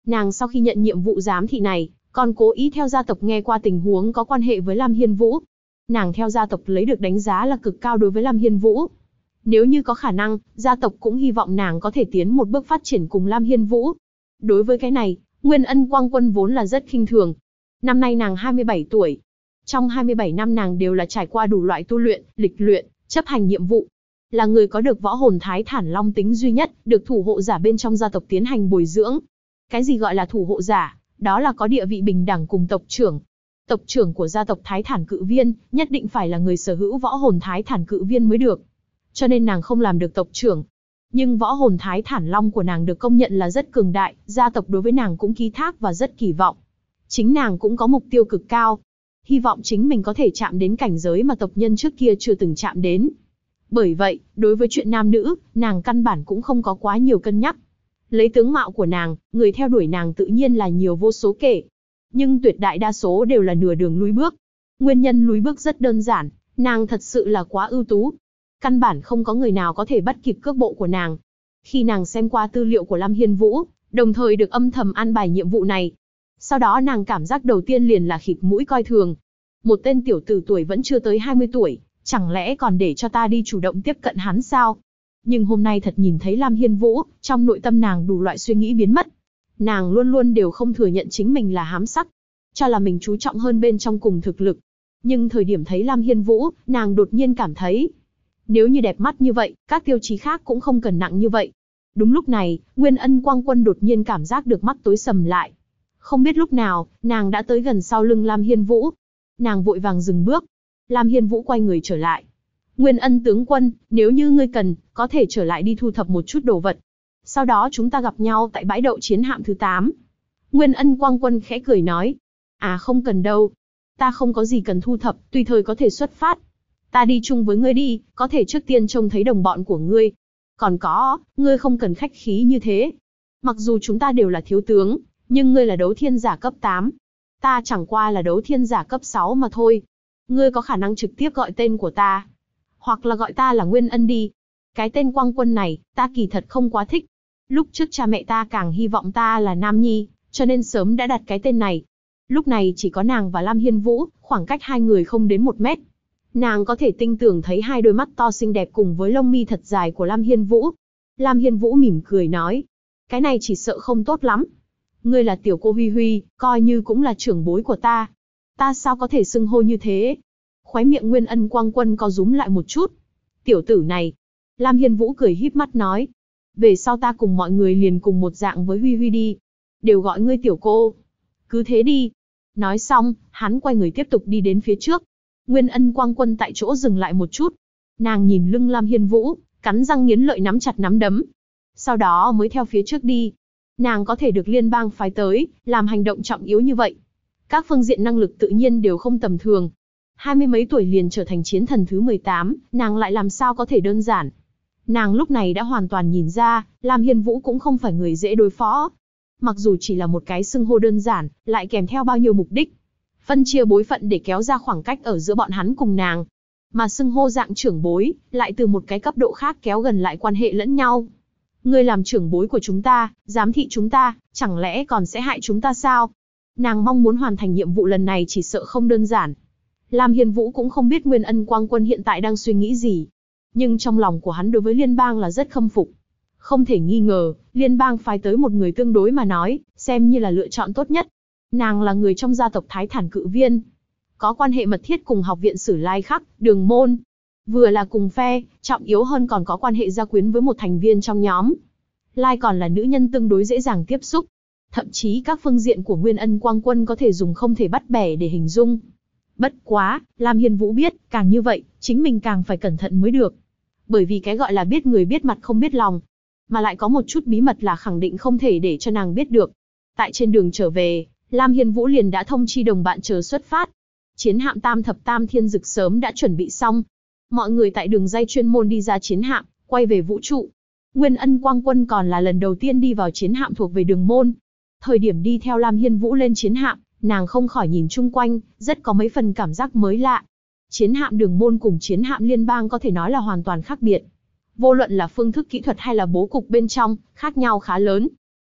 Nàng sau khi nhận nhiệm vụ giám thị này, còn cố ý theo gia tộc nghe qua tình huống có quan hệ với Lam Hiên Vũ. Nàng theo gia tộc lấy được đánh giá là cực cao đối với Lam Hiên Vũ. Nếu như có khả năng, gia tộc cũng hy vọng nàng có thể tiến một bước phát triển cùng Lam Hiên Vũ. Đối với cái này, Nguyên Ân Quang Quân vốn là rất khinh thường. Năm nay nàng 27 tuổi. Trong 27 năm nàng đều là trải qua đủ loại tu luyện, lịch luyện, chấp hành nhiệm vụ. Là người có được võ hồn Thái Thản Long tính duy nhất, được thủ hộ giả bên trong gia tộc tiến hành bồi dưỡng. Cái gì gọi là thủ hộ giả? Đó là có địa vị bình đẳng cùng tộc trưởng. Tộc trưởng của gia tộc Thái Thản Cự Viên, nhất định phải là người sở hữu võ hồn Thái Thản Cự Viên mới được. Cho nên nàng không làm được tộc trưởng. Nhưng võ hồn Thái Thản Long của nàng được công nhận là rất cường đại, gia tộc đối với nàng cũng ký thác và rất kỳ vọng. Chính nàng cũng có mục tiêu cực cao. Hy vọng chính mình có thể chạm đến cảnh giới mà tộc nhân trước kia chưa từng chạm đến. Bởi vậy, đối với chuyện nam nữ, nàng căn bản cũng không có quá nhiều cân nhắc. Lấy tướng mạo của nàng, người theo đuổi nàng tự nhiên là nhiều vô số kể. Nhưng tuyệt đại đa số đều là nửa đường lùi bước. Nguyên nhân lùi bước rất đơn giản, nàng thật sự là quá ưu tú. Căn bản không có người nào có thể bắt kịp cước bộ của nàng. Khi nàng xem qua tư liệu của Lam Hiên Vũ, đồng thời được âm thầm an bài nhiệm vụ này. Sau đó nàng cảm giác đầu tiên liền là khịt mũi coi thường. Một tên tiểu tử tuổi vẫn chưa tới 20 tuổi, chẳng lẽ còn để cho ta đi chủ động tiếp cận hắn sao? Nhưng hôm nay thật nhìn thấy Lam Hiên Vũ, trong nội tâm nàng đủ loại suy nghĩ biến mất. Nàng luôn luôn đều không thừa nhận chính mình là hám sắc, cho là mình chú trọng hơn bên trong cùng thực lực. Nhưng thời điểm thấy Lam Hiên Vũ, nàng đột nhiên cảm thấy, nếu như đẹp mắt như vậy, các tiêu chí khác cũng không cần nặng như vậy. Đúng lúc này, Nguyên Ân Quang Quân đột nhiên cảm giác được mắt tối sầm lại. Không biết lúc nào, nàng đã tới gần sau lưng Lam Hiên Vũ. Nàng vội vàng dừng bước. Lam Hiên Vũ quay người trở lại. Nguyên Ân tướng quân, nếu như ngươi cần, có thể trở lại đi thu thập một chút đồ vật. Sau đó chúng ta gặp nhau tại bãi đậu chiến hạm thứ 8. Nguyên Ân Quang Quân khẽ cười nói. À không cần đâu. Ta không có gì cần thu thập, tùy thời có thể xuất phát. Ta đi chung với ngươi đi, có thể trước tiên trông thấy đồng bọn của ngươi. Còn có, ngươi không cần khách khí như thế. Mặc dù chúng ta đều là thiếu tướng, nhưng ngươi là đấu thiên giả cấp 8. Ta chẳng qua là đấu thiên giả cấp 6 mà thôi. Ngươi có khả năng trực tiếp gọi tên của ta. Hoặc là gọi ta là Nguyên Ân đi. Cái tên Quang Quân này, ta kỳ thật không quá thích. Lúc trước cha mẹ ta càng hy vọng ta là nam nhi, cho nên sớm đã đặt cái tên này. Lúc này chỉ có nàng và Lam Hiên Vũ, khoảng cách hai người không đến 1 mét. Nàng có thể tinh tưởng thấy hai đôi mắt to xinh đẹp cùng với lông mi thật dài của Lam Hiên Vũ. Lam Hiên Vũ mỉm cười nói. Cái này chỉ sợ không tốt lắm. Ngươi là tiểu cô Huy Huy, coi như cũng là trưởng bối của ta. Ta sao có thể xưng hô như thế? Khóe miệng Nguyên Ân Quang Quân co rúm lại một chút. Tiểu tử này. Lam Hiên Vũ cười híp mắt nói. Về sau ta cùng mọi người liền cùng một dạng với Huy Huy đi. Đều gọi ngươi tiểu cô. Cứ thế đi. Nói xong, hắn quay người tiếp tục đi đến phía trước. Nguyên Ân Quang Quân tại chỗ dừng lại một chút. Nàng nhìn lưng Lam Hiên Vũ, cắn răng nghiến lợi nắm chặt nắm đấm. Sau đó mới theo phía trước đi. Nàng có thể được liên bang phái tới, làm hành động trọng yếu như vậy. Các phương diện năng lực tự nhiên đều không tầm thường. 20 mấy tuổi liền trở thành chiến thần thứ 18, nàng lại làm sao có thể đơn giản. Nàng lúc này đã hoàn toàn nhìn ra, Lam Hiên Vũ cũng không phải người dễ đối phó. Mặc dù chỉ là một cái xưng hô đơn giản, lại kèm theo bao nhiêu mục đích. Phân chia bối phận để kéo ra khoảng cách ở giữa bọn hắn cùng nàng. Mà xưng hô dạng trưởng bối, lại từ một cái cấp độ khác kéo gần lại quan hệ lẫn nhau. Ngươi làm trưởng bối của chúng ta, giám thị chúng ta, chẳng lẽ còn sẽ hại chúng ta sao? Nàng mong muốn hoàn thành nhiệm vụ lần này chỉ sợ không đơn giản. Lam Hiên Vũ cũng không biết Nguyên Ân Quang Quân hiện tại đang suy nghĩ gì. Nhưng trong lòng của hắn đối với liên bang là rất khâm phục. Không thể nghi ngờ, liên bang phái tới một người tương đối mà nói, xem như là lựa chọn tốt nhất. Nàng là người trong gia tộc Thái Thản Cự Viên. Có quan hệ mật thiết cùng học viện Sử Lai Khắc, Đường Môn. Vừa là cùng phe, trọng yếu hơn còn có quan hệ gia quyến với một thành viên trong nhóm. Lai còn là nữ nhân tương đối dễ dàng tiếp xúc. Thậm chí các phương diện của Nguyên Ân Quang Quân có thể dùng không thể bắt bẻ để hình dung. Bất quá, Lam Hiên Vũ biết, càng như vậy, chính mình càng phải cẩn thận mới được. Bởi vì cái gọi là biết người biết mặt không biết lòng. Mà lại có một chút bí mật là khẳng định không thể để cho nàng biết được. Tại trên đường trở về, Lam Hiên Vũ liền đã thông chi đồng bạn chờ xuất phát. Chiến hạm Tam Thập Tam Thiên Dực sớm đã chuẩn bị xong. Mọi người tại đường dây chuyên môn đi ra chiến hạm, quay về vũ trụ. Nguyên Ân Quang Quân còn là lần đầu tiên đi vào chiến hạm thuộc về Đường Môn. Thời điểm đi theo Lam Hiên Vũ lên chiến hạm, nàng không khỏi nhìn chung quanh, rất có mấy phần cảm giác mới lạ. Chiến hạm Đường Môn cùng chiến hạm liên bang có thể nói là hoàn toàn khác biệt. Vô luận là phương thức kỹ thuật hay là bố cục bên trong, khác nhau khá lớn.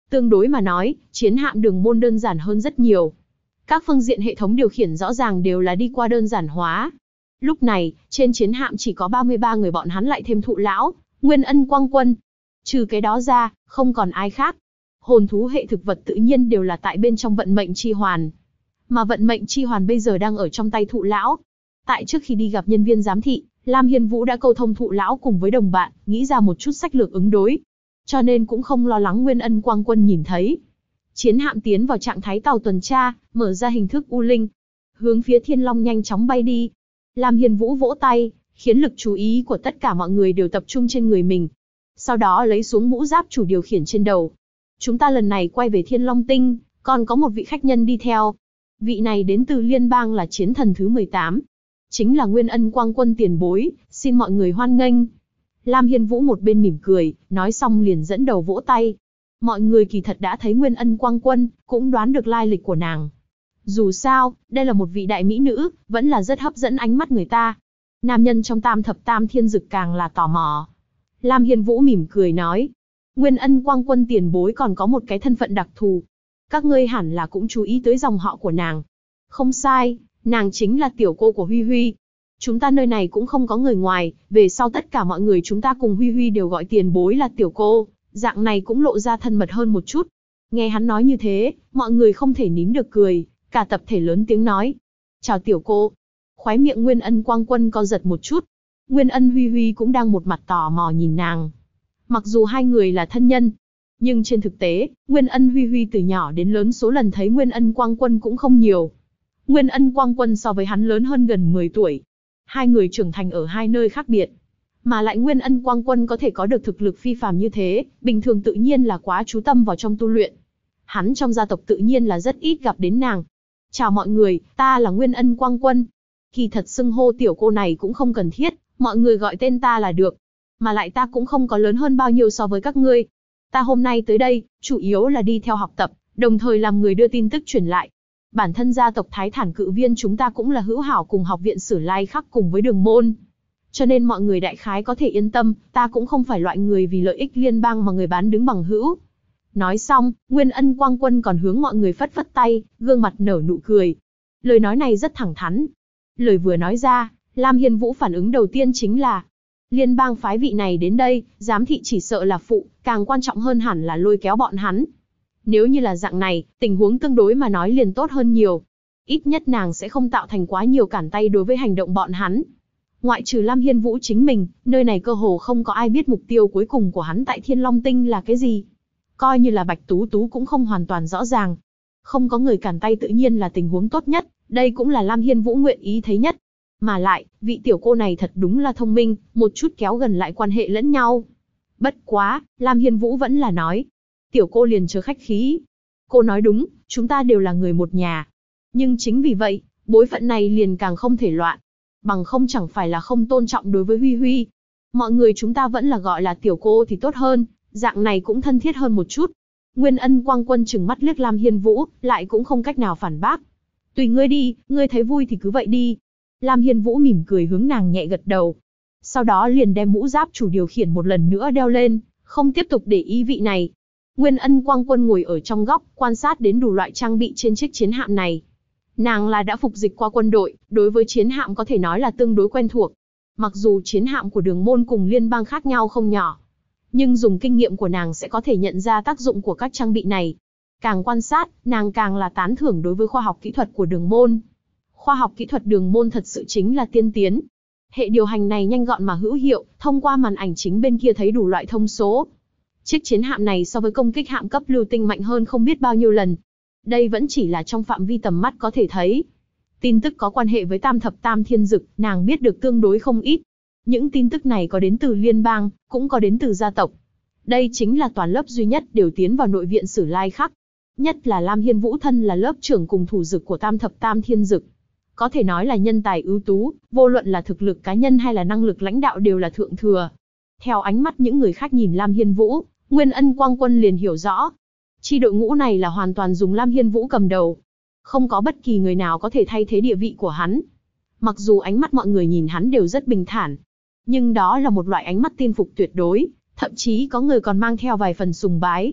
Tương đối mà nói, chiến hạm đường môn đơn giản hơn rất nhiều. Các phương diện hệ thống điều khiển rõ ràng đều là đi qua đơn giản hóa. Lúc này, trên chiến hạm chỉ có 33 người, bọn hắn lại thêm Thụ Lão, Nguyên Ân Quang Quân. Trừ cái đó ra, không còn ai khác. Hồn thú hệ thực vật tự nhiên đều là tại bên trong vận mệnh chi hoàn. Mà vận mệnh chi hoàn bây giờ đang ở trong tay Thụ Lão. Tại trước khi đi gặp nhân viên giám thị, Lam Hiên Vũ đã câu thông Thụ Lão cùng với đồng bạn, nghĩ ra một chút sách lược ứng đối. Cho nên cũng không lo lắng Nguyên Ân Quang Quân nhìn thấy. Chiến hạm tiến vào trạng thái tàu tuần tra, mở ra hình thức U Linh. Hướng phía Thiên Long nhanh chóng bay đi. Lam Hiên Vũ vỗ tay, khiến lực chú ý của tất cả mọi người đều tập trung trên người mình. Sau đó lấy xuống mũ giáp chủ điều khiển trên đầu. Chúng ta lần này quay về Thiên Long Tinh, còn có một vị khách nhân đi theo. Vị này đến từ liên bang là chiến thần thứ 18. Chính là Nguyên Ân Quang Quân tiền bối, xin mọi người hoan nghênh. Lam Hiên Vũ một bên mỉm cười, nói xong liền dẫn đầu vỗ tay. Mọi người kỳ thật đã thấy Nguyên Ân Quang Quân, cũng đoán được lai lịch của nàng. Dù sao, đây là một vị đại mỹ nữ, vẫn là rất hấp dẫn ánh mắt người ta. Nam nhân trong tam thập tam thiên dực càng là tò mò. Lam Hiên Vũ mỉm cười nói. Nguyên Ân Quang Quân tiền bối còn có một cái thân phận đặc thù. Các ngươi hẳn là cũng chú ý tới dòng họ của nàng. Không sai, nàng chính là tiểu cô của Huy Huy. Chúng ta nơi này cũng không có người ngoài, về sau tất cả mọi người chúng ta cùng Huy Huy đều gọi tiền bối là tiểu cô, dạng này cũng lộ ra thân mật hơn một chút. Nghe hắn nói như thế, mọi người không thể nín được cười, cả tập thể lớn tiếng nói. Chào tiểu cô. Khóe miệng Nguyên Ân Quang Quân co giật một chút. Nguyên Ân Huy Huy cũng đang một mặt tò mò nhìn nàng. Mặc dù hai người là thân nhân, nhưng trên thực tế, Nguyên Ân Huy Huy từ nhỏ đến lớn số lần thấy Nguyên Ân Quang Quân cũng không nhiều. Nguyên Ân Quang Quân so với hắn lớn hơn gần 10 tuổi. Hai người trưởng thành ở hai nơi khác biệt. Mà lại Nguyên Ân Quang Quân có thể có được thực lực phi phàm như thế, bình thường tự nhiên là quá chú tâm vào trong tu luyện. Hắn trong gia tộc tự nhiên là rất ít gặp đến nàng. Chào mọi người, ta là Nguyên Ân Quang Quân. Kỳ thật xưng hô tiểu cô này cũng không cần thiết, mọi người gọi tên ta là được. Mà lại ta cũng không có lớn hơn bao nhiêu so với các ngươi. Ta hôm nay tới đây, chủ yếu là đi theo học tập, đồng thời làm người đưa tin tức truyền lại. Bản thân gia tộc Thái Thản Cự Viên chúng ta cũng là hữu hảo cùng học viện Sử Lai Khắc cùng với Đường Môn. Cho nên mọi người đại khái có thể yên tâm, ta cũng không phải loại người vì lợi ích liên bang mà người bán đứng bằng hữu. Nói xong, Nguyên Ân Quang Quân còn hướng mọi người phất phất tay, gương mặt nở nụ cười. Lời nói này rất thẳng thắn. Lời vừa nói ra, Lam Hiên Vũ phản ứng đầu tiên chính là liên bang phái vị này đến đây, giám thị chỉ sợ là phụ, càng quan trọng hơn hẳn là lôi kéo bọn hắn. Nếu như là dạng này, tình huống tương đối mà nói liền tốt hơn nhiều. Ít nhất nàng sẽ không tạo thành quá nhiều cản tay đối với hành động bọn hắn. Ngoại trừ Lam Hiên Vũ chính mình, nơi này cơ hồ không có ai biết mục tiêu cuối cùng của hắn tại Thiên Long Tinh là cái gì. Coi như là Bạch Tú Tú cũng không hoàn toàn rõ ràng. Không có người cản tay tự nhiên là tình huống tốt nhất, đây cũng là Lam Hiên Vũ nguyện ý thấy nhất. Mà lại, vị tiểu cô này thật đúng là thông minh, một chút kéo gần lại quan hệ lẫn nhau. Bất quá, Lam Hiên Vũ vẫn là nói. Tiểu cô liền chớ khách khí. Cô nói đúng, chúng ta đều là người một nhà. Nhưng chính vì vậy, bối phận này liền càng không thể loạn. Bằng không chẳng phải là không tôn trọng đối với Huy Huy. Mọi người chúng ta vẫn là gọi là tiểu cô thì tốt hơn, dạng này cũng thân thiết hơn một chút. Nguyên Ân Quang Quân trừng mắt liếc Lam Hiên Vũ, lại cũng không cách nào phản bác. Tùy ngươi đi, ngươi thấy vui thì cứ vậy đi. Lam Hiên Vũ mỉm cười hướng nàng nhẹ gật đầu. Sau đó liền đem mũ giáp chủ điều khiển một lần nữa đeo lên, không tiếp tục để ý vị này. Nguyên Ân Quang Quân ngồi ở trong góc, quan sát đến đủ loại trang bị trên chiếc chiến hạm này. Nàng là đã phục dịch qua quân đội, đối với chiến hạm có thể nói là tương đối quen thuộc. Mặc dù chiến hạm của Đường Môn cùng liên bang khác nhau không nhỏ, nhưng dùng kinh nghiệm của nàng sẽ có thể nhận ra tác dụng của các trang bị này. Càng quan sát, nàng càng là tán thưởng đối với khoa học kỹ thuật của Đường Môn. Khoa học kỹ thuật Đường Môn thật sự chính là tiên tiến. Hệ điều hành này nhanh gọn mà hữu hiệu, thông qua màn ảnh chính bên kia thấy đủ loại thông số. Chiếc chiến hạm này so với công kích hạm cấp lưu tinh mạnh hơn không biết bao nhiêu lần. Đây vẫn chỉ là trong phạm vi tầm mắt có thể thấy. Tin tức có quan hệ với tam thập tam thiên dực, nàng biết được tương đối không ít. Những tin tức này có đến từ liên bang, cũng có đến từ gia tộc. Đây chính là toàn lớp duy nhất đều tiến vào nội viện Sử Lai Khắc. Nhất là Lam Hiên Vũ thân là lớp trưởng cùng thủ dực của tam thập tam thiên dực. Có thể nói là nhân tài ưu tú, vô luận là thực lực cá nhân hay là năng lực lãnh đạo đều là thượng thừa. Theo ánh mắt những người khác nhìn Lam Hiên Vũ, Nguyên Ân Quang Quân liền hiểu rõ. Chi đội ngũ này là hoàn toàn dùng Lam Hiên Vũ cầm đầu. Không có bất kỳ người nào có thể thay thế địa vị của hắn. Mặc dù ánh mắt mọi người nhìn hắn đều rất bình thản, nhưng đó là một loại ánh mắt tin phục tuyệt đối, thậm chí có người còn mang theo vài phần sùng bái.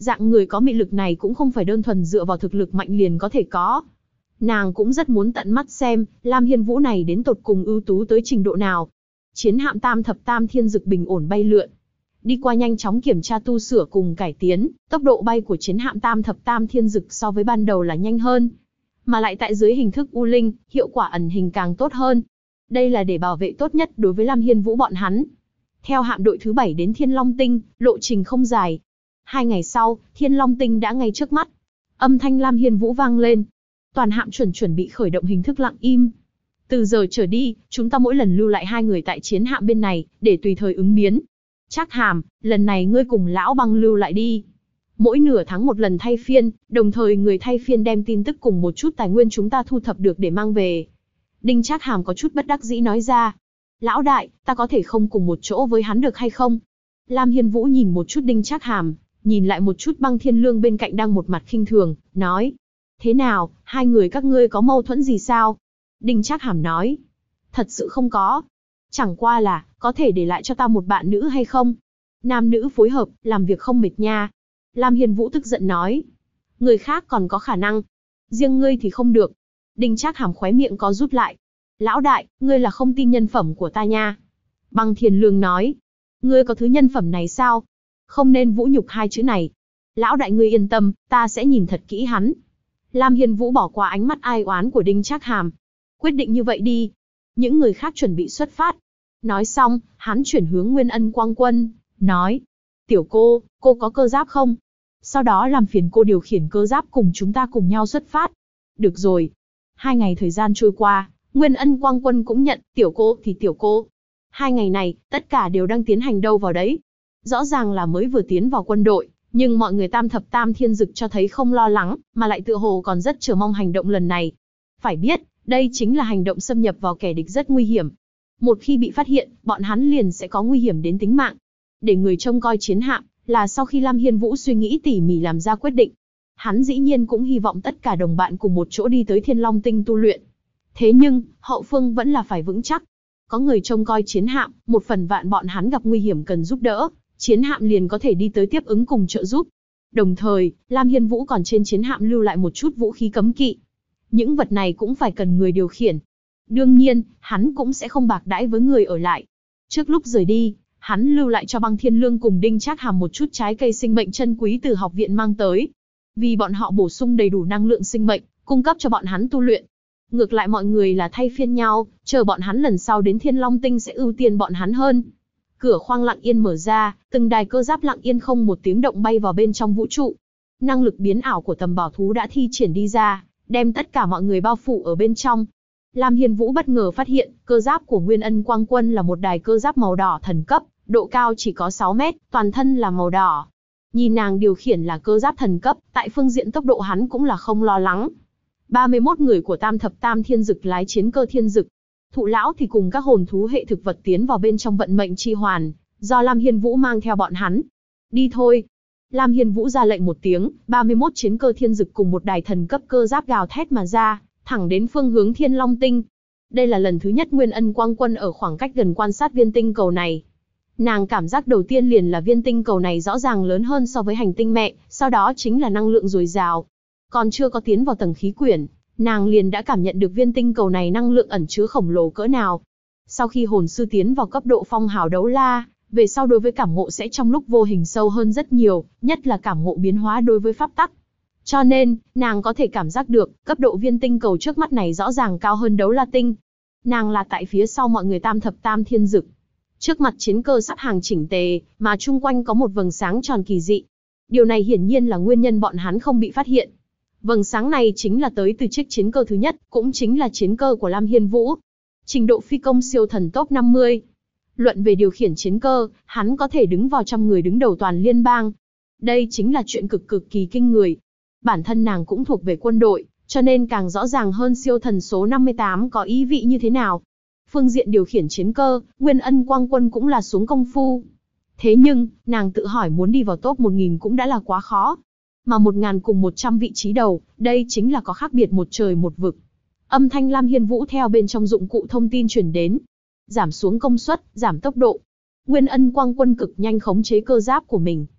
Dạng người có mị lực này cũng không phải đơn thuần dựa vào thực lực mạnh liền có thể có. Nàng cũng rất muốn tận mắt xem, Lam Hiên Vũ này đến tột cùng ưu tú tới trình độ nào. Chiến hạm Tam Thập Tam Thiên Dực bình ổn bay lượn. Đi qua nhanh chóng kiểm tra tu sửa cùng cải tiến, tốc độ bay của chiến hạm Tam Thập Tam Thiên Dực so với ban đầu là nhanh hơn. Mà lại tại dưới hình thức U Linh, hiệu quả ẩn hình càng tốt hơn. Đây là để bảo vệ tốt nhất đối với Lam Hiên Vũ bọn hắn. Theo hạm đội thứ 7 đến Thiên Long Tinh, lộ trình không dài. 2 ngày sau, Thiên Long Tinh đã ngay trước mắt. Âm thanh Lam Hiên Vũ vang lên. Toàn hạm chuẩn bị khởi động hình thức lặng im. Từ giờ trở đi, chúng ta mỗi lần lưu lại 2 người tại chiến hạm bên này, để tùy thời ứng biến. Trác Hàm, lần này ngươi cùng Lão Băng lưu lại đi. Mỗi nửa tháng một lần thay phiên, đồng thời người thay phiên đem tin tức cùng một chút tài nguyên chúng ta thu thập được để mang về. Đinh Trác Hàm có chút bất đắc dĩ nói ra. Lão đại, ta có thể không cùng một chỗ với hắn được hay không? Lam Hiên Vũ nhìn một chút Đinh Trác Hàm, nhìn lại một chút Băng Thiên Lương bên cạnh đang một mặt khinh thường, nói. Thế nào, 2 người các ngươi có mâu thuẫn gì sao? Đinh Trác Hàm nói. Thật sự không có. Chẳng qua là, có thể để lại cho ta một bạn nữ hay không? Nam nữ phối hợp, làm việc không mệt nha. Lam Hiên Vũ tức giận nói. Người khác còn có khả năng. Riêng ngươi thì không được. Đinh Trác Hàm khóe miệng có rút lại. Lão đại, ngươi là không tin nhân phẩm của ta nha. Băng Thiên Lương nói. Ngươi có thứ nhân phẩm này sao? Không nên vũ nhục 2 chữ này. Lão đại ngươi yên tâm, ta sẽ nhìn thật kỹ hắn. Lam Hiên Vũ bỏ qua ánh mắt ai oán của Đinh Trác Hàm. Quyết định như vậy đi. Những người khác chuẩn bị xuất phát. Nói xong, hắn chuyển hướng Nguyên Ân Quang Quân, nói. Tiểu cô có cơ giáp không? Sau đó làm phiền cô điều khiển cơ giáp cùng chúng ta cùng nhau xuất phát. Được rồi. 2 ngày thời gian trôi qua, Nguyên Ân Quang Quân cũng nhận, tiểu cô thì tiểu cô. 2 ngày này, tất cả đều đang tiến hành đâu vào đấy. Rõ ràng là mới vừa tiến vào quân đội, nhưng mọi người Tam Thập Tam Thiên Dực cho thấy không lo lắng, mà lại tựa hồ còn rất chờ mong hành động lần này. Phải biết, đây chính là hành động xâm nhập vào kẻ địch rất nguy hiểm. Một khi bị phát hiện, bọn hắn liền sẽ có nguy hiểm đến tính mạng. Để người trông coi chiến hạm, là sau khi Lam Hiên Vũ suy nghĩ tỉ mỉ làm ra quyết định. Hắn dĩ nhiên cũng hy vọng tất cả đồng bạn cùng một chỗ đi tới Thiên Long Tinh tu luyện. Thế nhưng, hậu phương vẫn là phải vững chắc. Có người trông coi chiến hạm, một phần vạn bọn hắn gặp nguy hiểm cần giúp đỡ, chiến hạm liền có thể đi tới tiếp ứng cùng trợ giúp. Đồng thời, Lam Hiên Vũ còn trên chiến hạm lưu lại một chút vũ khí cấm kỵ. Những vật này cũng phải cần người điều khiển. Đương nhiên, hắn cũng sẽ không bạc đãi với người ở lại. Trước lúc rời đi, hắn lưu lại cho Băng Thiên Lương cùng Đinh Trác Hàm một chút trái cây sinh mệnh chân quý từ học viện mang tới. Vì bọn họ bổ sung đầy đủ năng lượng sinh mệnh, cung cấp cho bọn hắn tu luyện. Ngược lại mọi người là thay phiên nhau, chờ bọn hắn lần sau đến Thiên Long Tinh sẽ ưu tiên bọn hắn hơn. Cửa khoang lặng yên mở ra, từng đài cơ giáp lặng yên không một tiếng động bay vào bên trong vũ trụ. Năng lực biến ảo của tầm bảo thú đã thi triển đi ra, đem tất cả mọi người bao phủ ở bên trong. Lam Hiên Vũ bất ngờ phát hiện, cơ giáp của Nguyên Ân Quang Quân là một đài cơ giáp màu đỏ thần cấp, độ cao chỉ có 6 mét, toàn thân là màu đỏ. Nhìn nàng điều khiển là cơ giáp thần cấp, tại phương diện tốc độ hắn cũng là không lo lắng. 31 người của Tam Thập Tam Thiên Dực lái chiến cơ thiên dực. Thụ lão thì cùng các hồn thú hệ thực vật tiến vào bên trong vận mệnh chi hoàn, do Lam Hiên Vũ mang theo bọn hắn. Đi thôi. Lam Hiên Vũ ra lệnh một tiếng, 31 chiến cơ thiên dực cùng một đài thần cấp cơ giáp gào thét mà ra, thẳng đến phương hướng Thiên Long Tinh. Đây là lần thứ nhất Nguyên Ân Quang Quân ở khoảng cách gần quan sát viên tinh cầu này. Nàng cảm giác đầu tiên liền là viên tinh cầu này rõ ràng lớn hơn so với hành tinh mẹ, sau đó chính là năng lượng dồi dào. Còn chưa có tiến vào tầng khí quyển, nàng liền đã cảm nhận được viên tinh cầu này năng lượng ẩn chứa khổng lồ cỡ nào. Sau khi hồn sư tiến vào cấp độ phong hào đấu la, về sau đối với cảm ngộ sẽ trong lúc vô hình sâu hơn rất nhiều, nhất là cảm ngộ biến hóa đối với pháp tắc. Cho nên, nàng có thể cảm giác được, cấp độ viên tinh cầu trước mắt này rõ ràng cao hơn đấu la tinh. Nàng là tại phía sau mọi người Tam Thập Tam Thiên Dực. Trước mặt chiến cơ sắp hàng chỉnh tề, mà chung quanh có một vầng sáng tròn kỳ dị. Điều này hiển nhiên là nguyên nhân bọn hắn không bị phát hiện. Vầng sáng này chính là tới từ chiếc chiến cơ thứ nhất, cũng chính là chiến cơ của Lam Hiên Vũ. Trình độ phi công siêu thần top 50. Luận về điều khiển chiến cơ, hắn có thể đứng vào trăm người đứng đầu toàn liên bang. Đây chính là chuyện cực kỳ kinh người. Bản thân nàng cũng thuộc về quân đội, cho nên càng rõ ràng hơn siêu thần số 58 có ý vị như thế nào. Phương diện điều khiển chiến cơ, Nguyên Ân Quang Quân cũng là xuống công phu. Thế nhưng, nàng tự hỏi muốn đi vào top 1000 cũng đã là quá khó. Mà 1000 cùng 100 vị trí đầu, đây chính là có khác biệt một trời một vực. Âm thanh Lam Hiên Vũ theo bên trong dụng cụ thông tin truyền đến. Giảm xuống công suất, giảm tốc độ. Nguyên Ân Quang Quân cực nhanh khống chế cơ giáp của mình.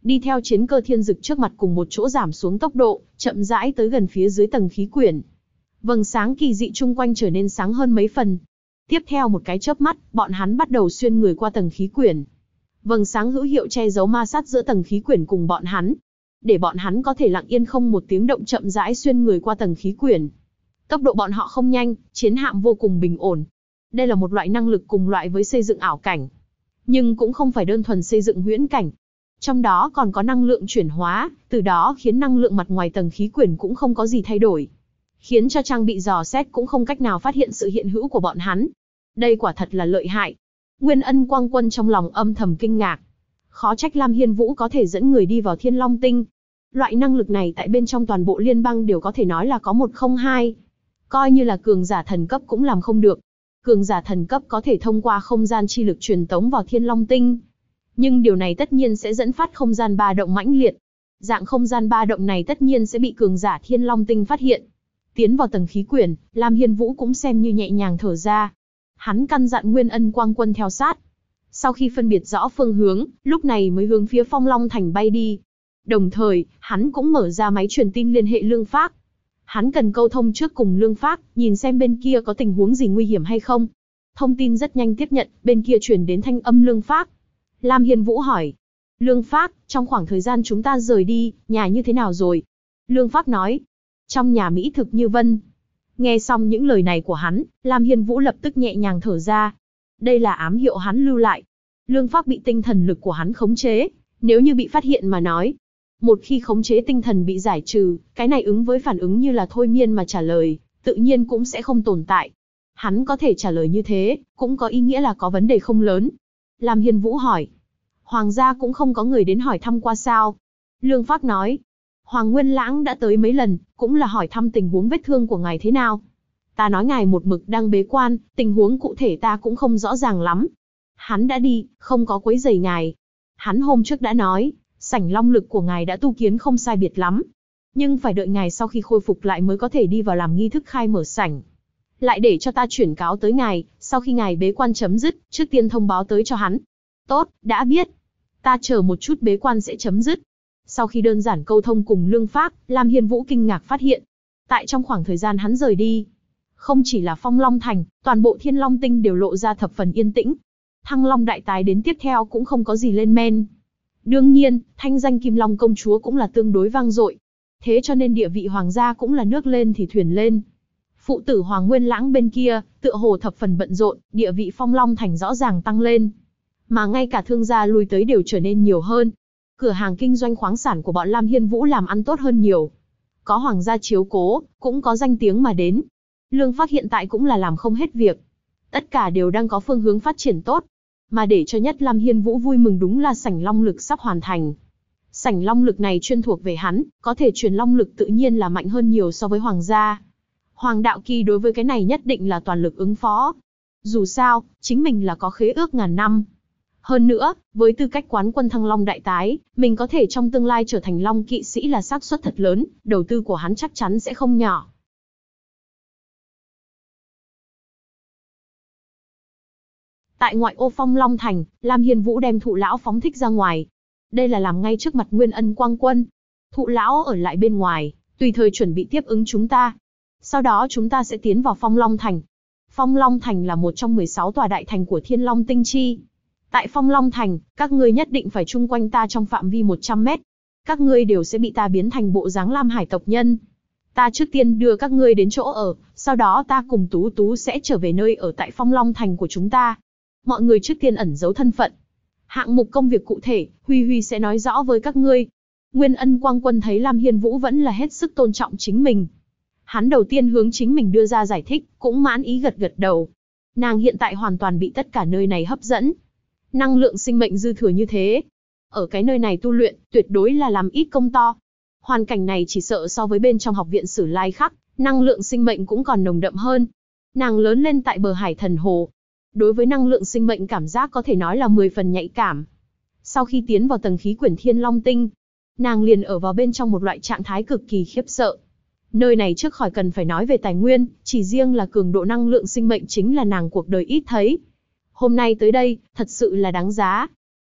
đi theo chiến cơ thiên dực trước mặt cùng một chỗ giảm xuống tốc độ, chậm rãi tới gần phía dưới tầng khí quyển. Vầng sáng kỳ dị chung quanh trở nên sáng hơn mấy phần. Tiếp theo một cái chớp mắt, bọn hắn bắt đầu xuyên người qua tầng khí quyển. Vầng sáng hữu hiệu che giấu ma sát giữa tầng khí quyển cùng bọn hắn, để bọn hắn có thể lặng yên không một tiếng động chậm rãi xuyên người qua tầng khí quyển. Tốc độ bọn họ không nhanh, chiến hạm vô cùng bình ổn. Đây là một loại năng lực cùng loại với xây dựng ảo cảnh, nhưng cũng không phải đơn thuần xây dựng huyễn cảnh. Trong đó còn có năng lượng chuyển hóa, từ đó khiến năng lượng mặt ngoài tầng khí quyển cũng không có gì thay đổi, khiến cho trang bị dò xét cũng không cách nào phát hiện sự hiện hữu của bọn hắn. Đây quả thật là lợi hại. Nguyên Ân Quang Quân trong lòng âm thầm kinh ngạc. Khó trách Lam Hiên Vũ có thể dẫn người đi vào Thiên Long Tinh. Loại năng lực này tại bên trong toàn bộ liên bang đều có thể nói là có một không hai. Coi như là cường giả thần cấp cũng làm không được. Cường giả thần cấp có thể thông qua không gian chi lực truyền tống vào Thiên Long Tinh. Nhưng điều này tất nhiên sẽ dẫn phát không gian ba động mãnh liệt. Dạng không gian ba động này tất nhiên sẽ bị cường giả Thiên Long Tinh phát hiện. Tiến vào tầng khí quyển, Lam Hiên Vũ cũng xem như nhẹ nhàng thở ra. Hắn căn dặn Nguyên Ân Quang Quân theo sát. Sau khi phân biệt rõ phương hướng, lúc này mới hướng phía Phong Long Thành bay đi. Đồng thời, hắn cũng mở ra máy truyền tin liên hệ Lương Phác. Hắn cần câu thông trước cùng Lương Phác, nhìn xem bên kia có tình huống gì nguy hiểm hay không. Thông tin rất nhanh tiếp nhận, bên kia truyền đến thanh âm Lương Phác. Lam Hiên Vũ hỏi. Lương Phác, trong khoảng thời gian chúng ta rời đi, nhà như thế nào rồi? Lương Phác nói. Trong nhà mỹ thực như vân. Nghe xong những lời này của hắn, Lam Hiên Vũ lập tức nhẹ nhàng thở ra. Đây là ám hiệu hắn lưu lại. Lương Phác bị tinh thần lực của hắn khống chế. Nếu như bị phát hiện mà nói, một khi khống chế tinh thần bị giải trừ, cái này ứng với phản ứng như là thôi miên mà trả lời, tự nhiên cũng sẽ không tồn tại. Hắn có thể trả lời như thế, cũng có ý nghĩa là có vấn đề không lớn. Lam Hiên Vũ hỏi. Hoàng gia cũng không có người đến hỏi thăm qua sao? Lương Phác nói. Hoàng Nguyên Lãng đã tới mấy lần, cũng là hỏi thăm tình huống vết thương của ngài thế nào. Ta nói ngài một mực đang bế quan, tình huống cụ thể ta cũng không rõ ràng lắm. Hắn đã đi, không có quấy rầy ngài. Hắn hôm trước đã nói, sảnh long lực của ngài đã tu kiến không sai biệt lắm. Nhưng phải đợi ngài sau khi khôi phục lại mới có thể đi vào làm nghi thức khai mở sảnh. Lại để cho ta chuyển cáo tới ngài, sau khi ngài bế quan chấm dứt, trước tiên thông báo tới cho hắn. Tốt, đã biết. Ta chờ một chút bế quan sẽ chấm dứt. Sau khi đơn giản câu thông cùng Lương Phác, Lam Hiên Vũ kinh ngạc phát hiện. Tại trong khoảng thời gian hắn rời đi, không chỉ là Phong Long Thành, toàn bộ Thiên Long Tinh đều lộ ra thập phần yên tĩnh. Thăng Long đại tái đến tiếp theo cũng không có gì lên men. Đương nhiên, thanh danh Kim Long công chúa cũng là tương đối vang dội. Thế cho nên địa vị hoàng gia cũng là nước lên thì thuyền lên. Phụ tử Hoàng Nguyên Lãng bên kia, tựa hồ thập phần bận rộn, địa vị Phong Long Thành rõ ràng tăng lên. Mà ngay cả thương gia lui tới đều trở nên nhiều hơn. Cửa hàng kinh doanh khoáng sản của bọn Lam Hiên Vũ làm ăn tốt hơn nhiều. Có hoàng gia chiếu cố, cũng có danh tiếng mà đến. Lương Phác hiện tại cũng là làm không hết việc. Tất cả đều đang có phương hướng phát triển tốt. Mà để cho nhất Lam Hiên Vũ vui mừng đúng là sảnh long lực sắp hoàn thành. Sảnh long lực này chuyên thuộc về hắn, có thể truyền long lực tự nhiên là mạnh hơn nhiều so với hoàng gia. Hoàng đạo kỳ đối với cái này nhất định là toàn lực ứng phó. Dù sao, chính mình là có khế ước ngàn năm. Hơn nữa, với tư cách quán quân Thăng Long đại tái, mình có thể trong tương lai trở thành long kỵ sĩ là xác suất thật lớn, đầu tư của hắn chắc chắn sẽ không nhỏ. Tại ngoại ô Phong Long Thành, Lam Hiên Vũ đem Thụ lão phóng thích ra ngoài. Đây là làm ngay trước mặt Nguyên Ân Quang Quân. Thụ lão ở lại bên ngoài, tùy thời chuẩn bị tiếp ứng chúng ta. Sau đó chúng ta sẽ tiến vào Phong Long Thành. Phong Long Thành là một trong 16 tòa đại thành của Thiên Long Tinh Chi. Tại Phong Long Thành, các ngươi nhất định phải chung quanh ta trong phạm vi 100 mét. Các ngươi đều sẽ bị ta biến thành bộ dáng Lam Hải tộc nhân. Ta trước tiên đưa các ngươi đến chỗ ở, sau đó ta cùng Tú Tú sẽ trở về nơi ở tại Phong Long Thành của chúng ta. Mọi người trước tiên ẩn giấu thân phận. Hạng mục công việc cụ thể, Huy Huy sẽ nói rõ với các ngươi. Nguyên Ân Quang Quân thấy Lam Hiên Vũ vẫn là hết sức tôn trọng chính mình. Hắn đầu tiên hướng chính mình đưa ra giải thích, cũng mãn ý gật gật đầu. Nàng hiện tại hoàn toàn bị tất cả nơi này hấp dẫn. Năng lượng sinh mệnh dư thừa như thế. Ở cái nơi này tu luyện, tuyệt đối là làm ít công to. Hoàn cảnh này chỉ sợ so với bên trong học viện Sử Lai Khắc, năng lượng sinh mệnh cũng còn nồng đậm hơn. Nàng lớn lên tại bờ hải thần hồ. Đối với năng lượng sinh mệnh cảm giác có thể nói là 10 phần nhạy cảm. Sau khi tiến vào tầng khí quyển Thiên Long Tinh, nàng liền ở vào bên trong một loại trạng thái cực kỳ khiếp sợ. Nơi này trước khỏi cần phải nói về tài nguyên, chỉ riêng là cường độ năng lượng sinh mệnh chính là nàng cuộc đời ít thấy. Hôm nay tới đây, thật sự là đáng giá.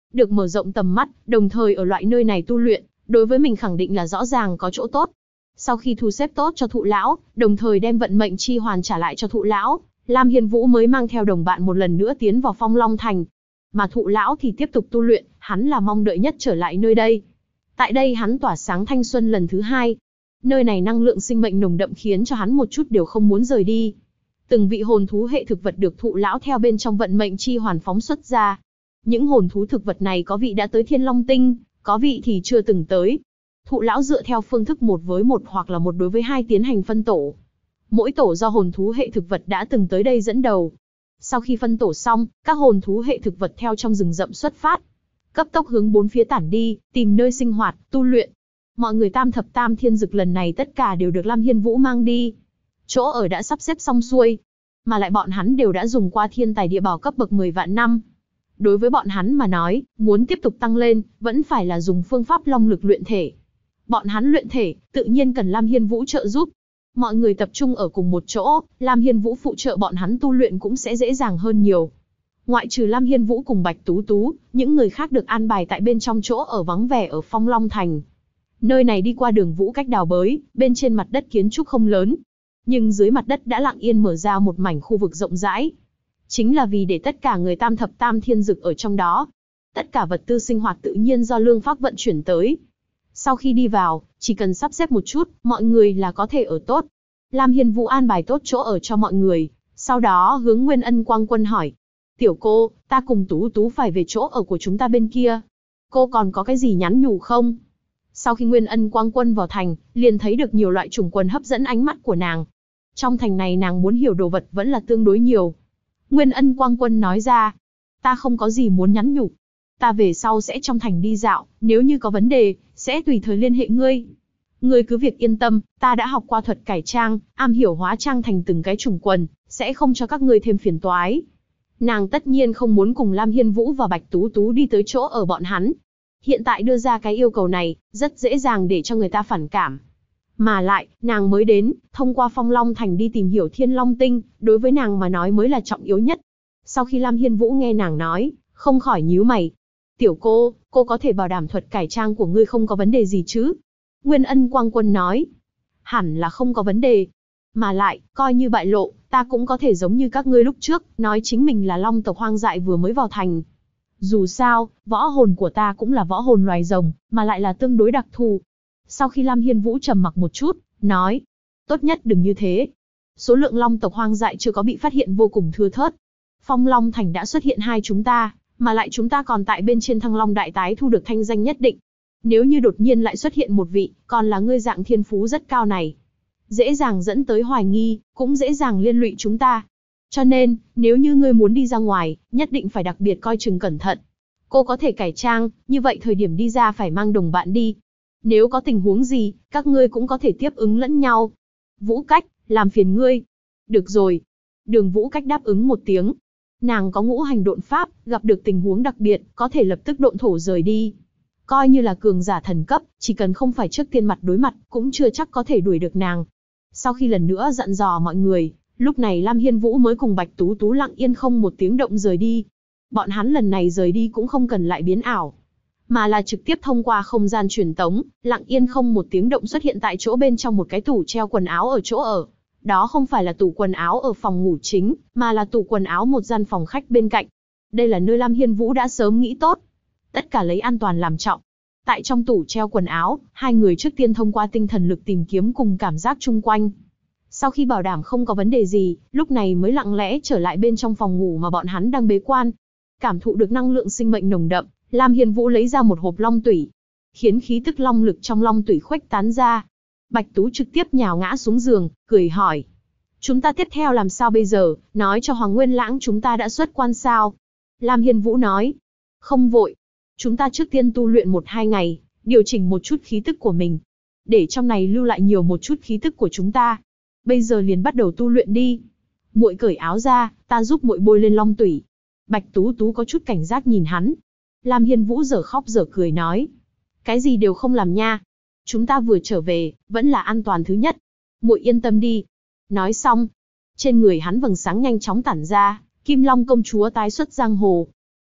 được mở rộng tầm mắt, đồng thời ở loại nơi này tu luyện, đối với mình khẳng định là rõ ràng có chỗ tốt. Sau khi thu xếp tốt cho thụ lão, đồng thời đem vận mệnh chi hoàn trả lại cho thụ lão, Lam Hiên Vũ mới mang theo đồng bạn một lần nữa tiến vào Phong Long Thành. Mà thụ lão thì tiếp tục tu luyện, hắn là mong đợi nhất trở lại nơi đây. Tại đây hắn tỏa sáng thanh xuân lần thứ hai. Nơi này năng lượng sinh mệnh nồng đậm khiến cho hắn một chút đều không muốn rời đi. Từng vị hồn thú hệ thực vật được thụ lão theo bên trong vận mệnh chi hoàn phóng xuất ra. Những hồn thú thực vật này có vị đã tới Thiên Long Tinh, có vị thì chưa từng tới. Thụ lão dựa theo phương thức 1 với 1 hoặc là 1 đối với 2 tiến hành phân tổ. Mỗi tổ do hồn thú hệ thực vật đã từng tới đây dẫn đầu. Sau khi phân tổ xong, các hồn thú hệ thực vật theo trong rừng rậm xuất phát, cấp tốc hướng 4 phía tản đi, tìm nơi sinh hoạt, tu luyện. Mọi người tam thập tam thiên dực lần này tất cả đều được Lam Hiên Vũ mang đi. Chỗ ở đã sắp xếp xong xuôi, mà lại bọn hắn đều đã dùng qua thiên tài địa bảo cấp bậc 10 vạn năm. Đối với bọn hắn mà nói, muốn tiếp tục tăng lên, vẫn phải là dùng phương pháp long lực luyện thể. Bọn hắn luyện thể, tự nhiên cần Lam Hiên Vũ trợ giúp. Mọi người tập trung ở cùng một chỗ, Lam Hiên Vũ phụ trợ bọn hắn tu luyện cũng sẽ dễ dàng hơn nhiều. Ngoại trừ Lam Hiên Vũ cùng Bạch Tú Tú, những người khác được an bài tại bên trong chỗ ở vắng vẻ ở Phong Long Thành. Nơi này đi qua đường vũ cách đào bới, bên trên mặt đất kiến trúc không lớn. Nhưng dưới mặt đất đã lặng yên mở ra một mảnh khu vực rộng rãi. Chính là vì để tất cả người tam thập tam thiên dực ở trong đó. Tất cả vật tư sinh hoạt tự nhiên do lương phác vận chuyển tới. Sau khi đi vào, chỉ cần sắp xếp một chút, mọi người là có thể ở tốt. Lam Hiên Vũ an bài tốt chỗ ở cho mọi người, sau đó hướng Nguyên Ân Quang Quân hỏi. Tiểu cô, ta cùng Tú Tú phải về chỗ ở của chúng ta bên kia. Cô còn có cái gì nhắn nhủ không? Sau khi Nguyên Ân Quang Quân vào thành, liền thấy được nhiều loại trùng quần hấp dẫn ánh mắt của nàng. Trong thành này nàng muốn hiểu đồ vật vẫn là tương đối nhiều. Nguyên Ân Quang Quân nói ra, ta không có gì muốn nhắn nhủ. Ta về sau sẽ trong thành đi dạo, nếu như có vấn đề, sẽ tùy thời liên hệ ngươi. Ngươi cứ việc yên tâm, ta đã học qua thuật cải trang, am hiểu hóa trang thành từng cái trùng quần, sẽ không cho các ngươi thêm phiền toái. Nàng tất nhiên không muốn cùng Lam Hiên Vũ và Bạch Tú Tú đi tới chỗ ở bọn hắn. Hiện tại đưa ra cái yêu cầu này, rất dễ dàng để cho người ta phản cảm. Mà lại, nàng mới đến, thông qua Phong Long Thành đi tìm hiểu Thiên Long Tinh, đối với nàng mà nói mới là trọng yếu nhất. Sau khi Lam Hiên Vũ nghe nàng nói, không khỏi nhíu mày. Tiểu cô có thể bảo đảm thuật cải trang của ngươi không có vấn đề gì chứ? Nguyên Ân Quang Quân nói, hẳn là không có vấn đề. Mà lại, coi như bại lộ, ta cũng có thể giống như các ngươi lúc trước, nói chính mình là long tộc hoang dại vừa mới vào thành. Dù sao, võ hồn của ta cũng là võ hồn loài rồng, mà lại là tương đối đặc thù. Sau khi Lam Hiên Vũ trầm mặc một chút, nói, tốt nhất đừng như thế. Số lượng long tộc hoang dại chưa có bị phát hiện vô cùng thưa thớt. Phong Long Thành đã xuất hiện 2 chúng ta, mà lại chúng ta còn tại bên trên Thăng Long Đại Tái thu được thanh danh nhất định. Nếu như đột nhiên lại xuất hiện một vị, còn là ngươi dạng thiên phú rất cao này, dễ dàng dẫn tới hoài nghi, cũng dễ dàng liên lụy chúng ta. Cho nên, nếu như ngươi muốn đi ra ngoài, nhất định phải đặc biệt coi chừng cẩn thận. Cô có thể cải trang, như vậy thời điểm đi ra phải mang đồng bạn đi. Nếu có tình huống gì, các ngươi cũng có thể tiếp ứng lẫn nhau. Vũ Cách, làm phiền ngươi. Được rồi. Đường Vũ Cách đáp ứng một tiếng. Nàng có ngũ hành độn pháp, gặp được tình huống đặc biệt, có thể lập tức độn thổ rời đi. Coi như là cường giả thần cấp, chỉ cần không phải trước tiên mặt đối mặt, cũng chưa chắc có thể đuổi được nàng. Sau khi lần nữa dặn dò mọi người, lúc này Lam Hiên Vũ mới cùng Bạch Tú Tú lặng yên không một tiếng động rời đi. Bọn hắn lần này rời đi cũng không cần lại biến ảo, mà là trực tiếp thông qua không gian truyền tống, lặng yên không một tiếng động xuất hiện tại chỗ bên trong một cái tủ treo quần áo ở chỗ ở. Đó không phải là tủ quần áo ở phòng ngủ chính, mà là tủ quần áo một gian phòng khách bên cạnh. Đây là nơi Lam Hiên Vũ đã sớm nghĩ tốt. Tất cả lấy an toàn làm trọng. Tại trong tủ treo quần áo, hai người trước tiên thông qua tinh thần lực tìm kiếm cùng cảm giác chung quanh. Sau khi bảo đảm không có vấn đề gì, lúc này mới lặng lẽ trở lại bên trong phòng ngủ mà bọn hắn đang bế quan. Cảm thụ được năng lượng sinh mệnh nồng đậm, Lam Hiên Vũ lấy ra một hộp long tủy, khiến khí tức long lực trong long tủy khuếch tán ra. Bạch Tú trực tiếp nhào ngã xuống giường, cười hỏi. Chúng ta tiếp theo làm sao bây giờ, nói cho Hoàng Nguyên Lãng chúng ta đã xuất quan sao? Lam Hiên Vũ nói. Không vội. Chúng ta trước tiên tu luyện 1-2 ngày, điều chỉnh một chút khí tức của mình. Để trong này lưu lại nhiều một chút khí tức của chúng ta. Bây giờ liền bắt đầu tu luyện đi. Muội cởi áo ra, ta giúp muội bôi lên long tủy. Bạch Tú Tú có chút cảnh giác nhìn hắn. Lam Hiên Vũ dở khóc dở cười nói. Cái gì đều không làm nha. Chúng ta vừa trở về, vẫn là an toàn thứ nhất. Muội yên tâm đi. Nói xong, trên người hắn vầng sáng nhanh chóng tản ra, Kim Long công chúa tái xuất giang hồ.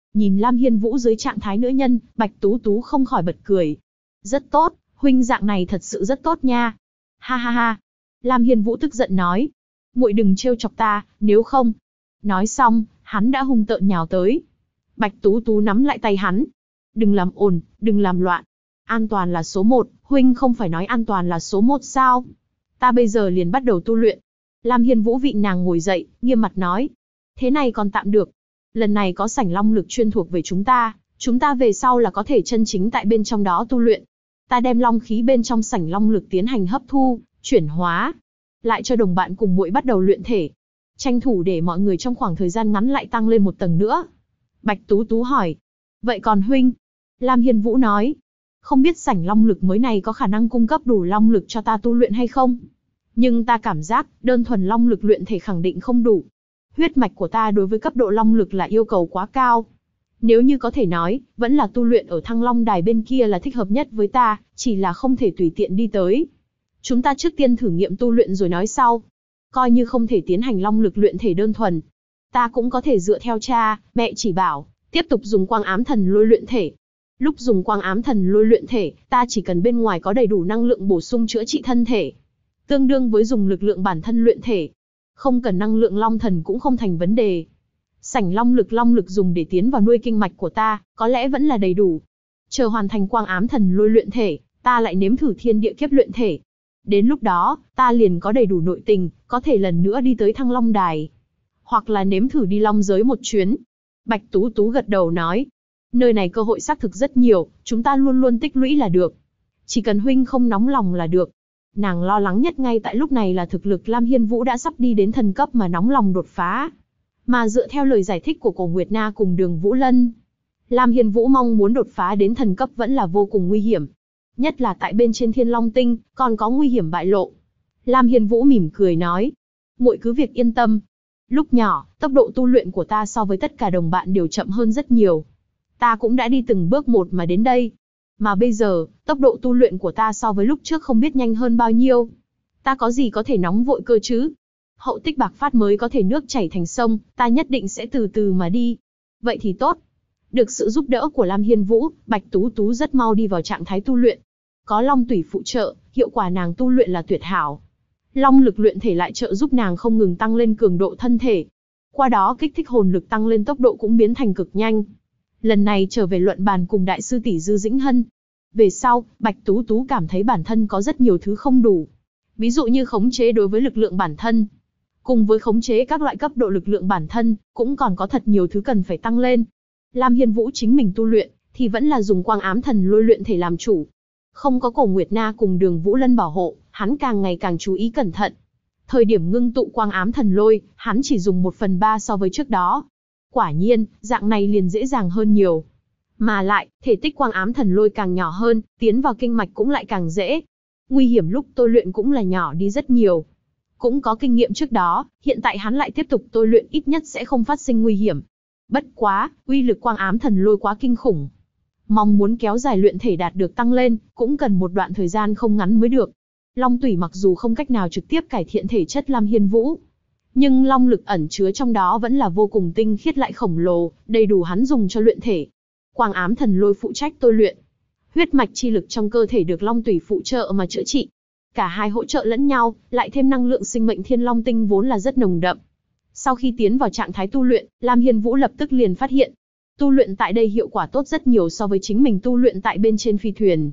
Nhìn Lam Hiên Vũ dưới trạng thái nữ nhân, Bạch Tú Tú không khỏi bật cười. Rất tốt, huynh dạng này thật sự rất tốt nha. Ha ha ha. Lam Hiên Vũ tức giận nói. Muội đừng trêu chọc ta, nếu không. Nói xong, hắn đã hung tợn nhào tới. Bạch Tú Tú nắm lại tay hắn. Đừng làm ồn, đừng làm loạn. An toàn là số 1, huynh không phải nói an toàn là số 1 sao? Ta bây giờ liền bắt đầu tu luyện. Lam Hiên Vũ vị nàng ngồi dậy, nghiêm mặt nói. Thế này còn tạm được. Lần này có sảnh long lực chuyên thuộc về chúng ta về sau là có thể chân chính tại bên trong đó tu luyện. Ta đem long khí bên trong sảnh long lực tiến hành hấp thu, chuyển hóa, lại cho đồng bạn cùng muội bắt đầu luyện thể. Tranh thủ để mọi người trong khoảng thời gian ngắn lại tăng lên một tầng nữa. Bạch Tú Tú hỏi. Vậy còn huynh? Lam Hiên Vũ nói. Không biết sảnh long lực mới này có khả năng cung cấp đủ long lực cho ta tu luyện hay không? Nhưng ta cảm giác, đơn thuần long lực luyện thể khẳng định không đủ. Huyết mạch của ta đối với cấp độ long lực là yêu cầu quá cao. Nếu như có thể nói, vẫn là tu luyện ở Thăng Long Đài bên kia là thích hợp nhất với ta, chỉ là không thể tùy tiện đi tới. Chúng ta trước tiên thử nghiệm tu luyện rồi nói sau. Coi như không thể tiến hành long lực luyện thể đơn thuần. Ta cũng có thể dựa theo cha, mẹ chỉ bảo, tiếp tục dùng quang ám thần lôi luyện thể. Lúc dùng quang ám thần lôi luyện thể, ta chỉ cần bên ngoài có đầy đủ năng lượng bổ sung chữa trị thân thể. Tương đương với dùng lực lượng bản thân luyện thể. Không cần năng lượng long thần cũng không thành vấn đề. Sảnh long lực dùng để tiến vào nuôi kinh mạch của ta, có lẽ vẫn là đầy đủ. Chờ hoàn thành quang ám thần lôi luyện thể, ta lại nếm thử thiên địa kiếp luyện thể. Đến lúc đó, ta liền có đầy đủ nội tình, có thể lần nữa đi tới Thăng Long Đài. Hoặc là nếm thử đi long giới một chuyến. Bạch Tú Tú gật đầu nói. Nơi này cơ hội xác thực rất nhiều, chúng ta luôn luôn tích lũy là được. Chỉ cần huynh không nóng lòng là được. Nàng lo lắng nhất ngay tại lúc này là thực lực Lam Hiên Vũ đã sắp đi đến thần cấp mà nóng lòng đột phá. Mà dựa theo lời giải thích của Cổ Nguyệt Na cùng Đường Vũ Lân, Lam Hiên Vũ mong muốn đột phá đến thần cấp vẫn là vô cùng nguy hiểm. Nhất là tại bên trên Thiên Long Tinh, còn có nguy hiểm bại lộ. Lam Hiên Vũ mỉm cười nói. Muội cứ việc yên tâm. Lúc nhỏ, tốc độ tu luyện của ta so với tất cả đồng bạn đều chậm hơn rất nhiều. Ta cũng đã đi từng bước một mà đến đây. Mà bây giờ, tốc độ tu luyện của ta so với lúc trước không biết nhanh hơn bao nhiêu. Ta có gì có thể nóng vội cơ chứ? Hậu tích bạc phát mới có thể nước chảy thành sông, ta nhất định sẽ từ từ mà đi. Vậy thì tốt. Được sự giúp đỡ của Lam Hiên Vũ, Bạch Tú Tú rất mau đi vào trạng thái tu luyện. Có long tủy phụ trợ, hiệu quả nàng tu luyện là tuyệt hảo. Long lực luyện thể lại trợ giúp nàng không ngừng tăng lên cường độ thân thể. Qua đó kích thích hồn lực tăng lên tốc độ cũng biến thành cực nhanh. Lần này trở về luận bàn cùng đại sư tỷ Dư Dĩnh Hân. Về sau, Bạch Tú Tú cảm thấy bản thân có rất nhiều thứ không đủ. Ví dụ như khống chế đối với lực lượng bản thân. Cùng với khống chế các loại cấp độ lực lượng bản thân, cũng còn có thật nhiều thứ cần phải tăng lên. Lam Hiên Vũ chính mình tu luyện, thì vẫn là dùng quang ám thần lôi luyện thể làm chủ. Không có Cổ Nguyệt Na cùng Đường Vũ Lân bảo hộ, hắn càng ngày càng chú ý cẩn thận. Thời điểm ngưng tụ quang ám thần lôi, hắn chỉ dùng 1/3 so với trước đó. Quả nhiên, dạng này liền dễ dàng hơn nhiều. Mà lại, thể tích quang ám thần lôi càng nhỏ hơn, tiến vào kinh mạch cũng lại càng dễ. Nguy hiểm lúc tôi luyện cũng là nhỏ đi rất nhiều. Cũng có kinh nghiệm trước đó, hiện tại hắn lại tiếp tục tôi luyện ít nhất sẽ không phát sinh nguy hiểm. Bất quá, uy lực quang ám thần lôi quá kinh khủng. Mong muốn kéo dài luyện thể đạt được tăng lên, cũng cần một đoạn thời gian không ngắn mới được. Long tủy mặc dù không cách nào trực tiếp cải thiện thể chất Lam Hiên Vũ, nhưng long lực ẩn chứa trong đó vẫn là vô cùng tinh khiết lại khổng lồ, đầy đủ hắn dùng cho luyện thể. Quang ám thần lôi phụ trách tôi luyện. Huyết mạch chi lực trong cơ thể được long tủy phụ trợ mà chữa trị. Cả hai hỗ trợ lẫn nhau, lại thêm năng lượng sinh mệnh Thiên Long Tinh vốn là rất nồng đậm. Sau khi tiến vào trạng thái tu luyện, Lam Hiên Vũ lập tức liền phát hiện, tu luyện tại đây hiệu quả tốt rất nhiều so với chính mình tu luyện tại bên trên phi thuyền.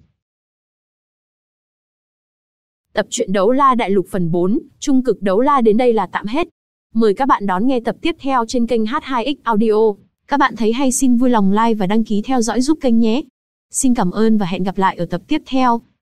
Tập truyện Đấu La Đại Lục phần 4, Trung cực Đấu La đến đây là tạm hết. Mời các bạn đón nghe tập tiếp theo trên kênh H2X Audio. Các bạn thấy hay xin vui lòng like và đăng ký theo dõi giúp kênh nhé. Xin cảm ơn và hẹn gặp lại ở tập tiếp theo.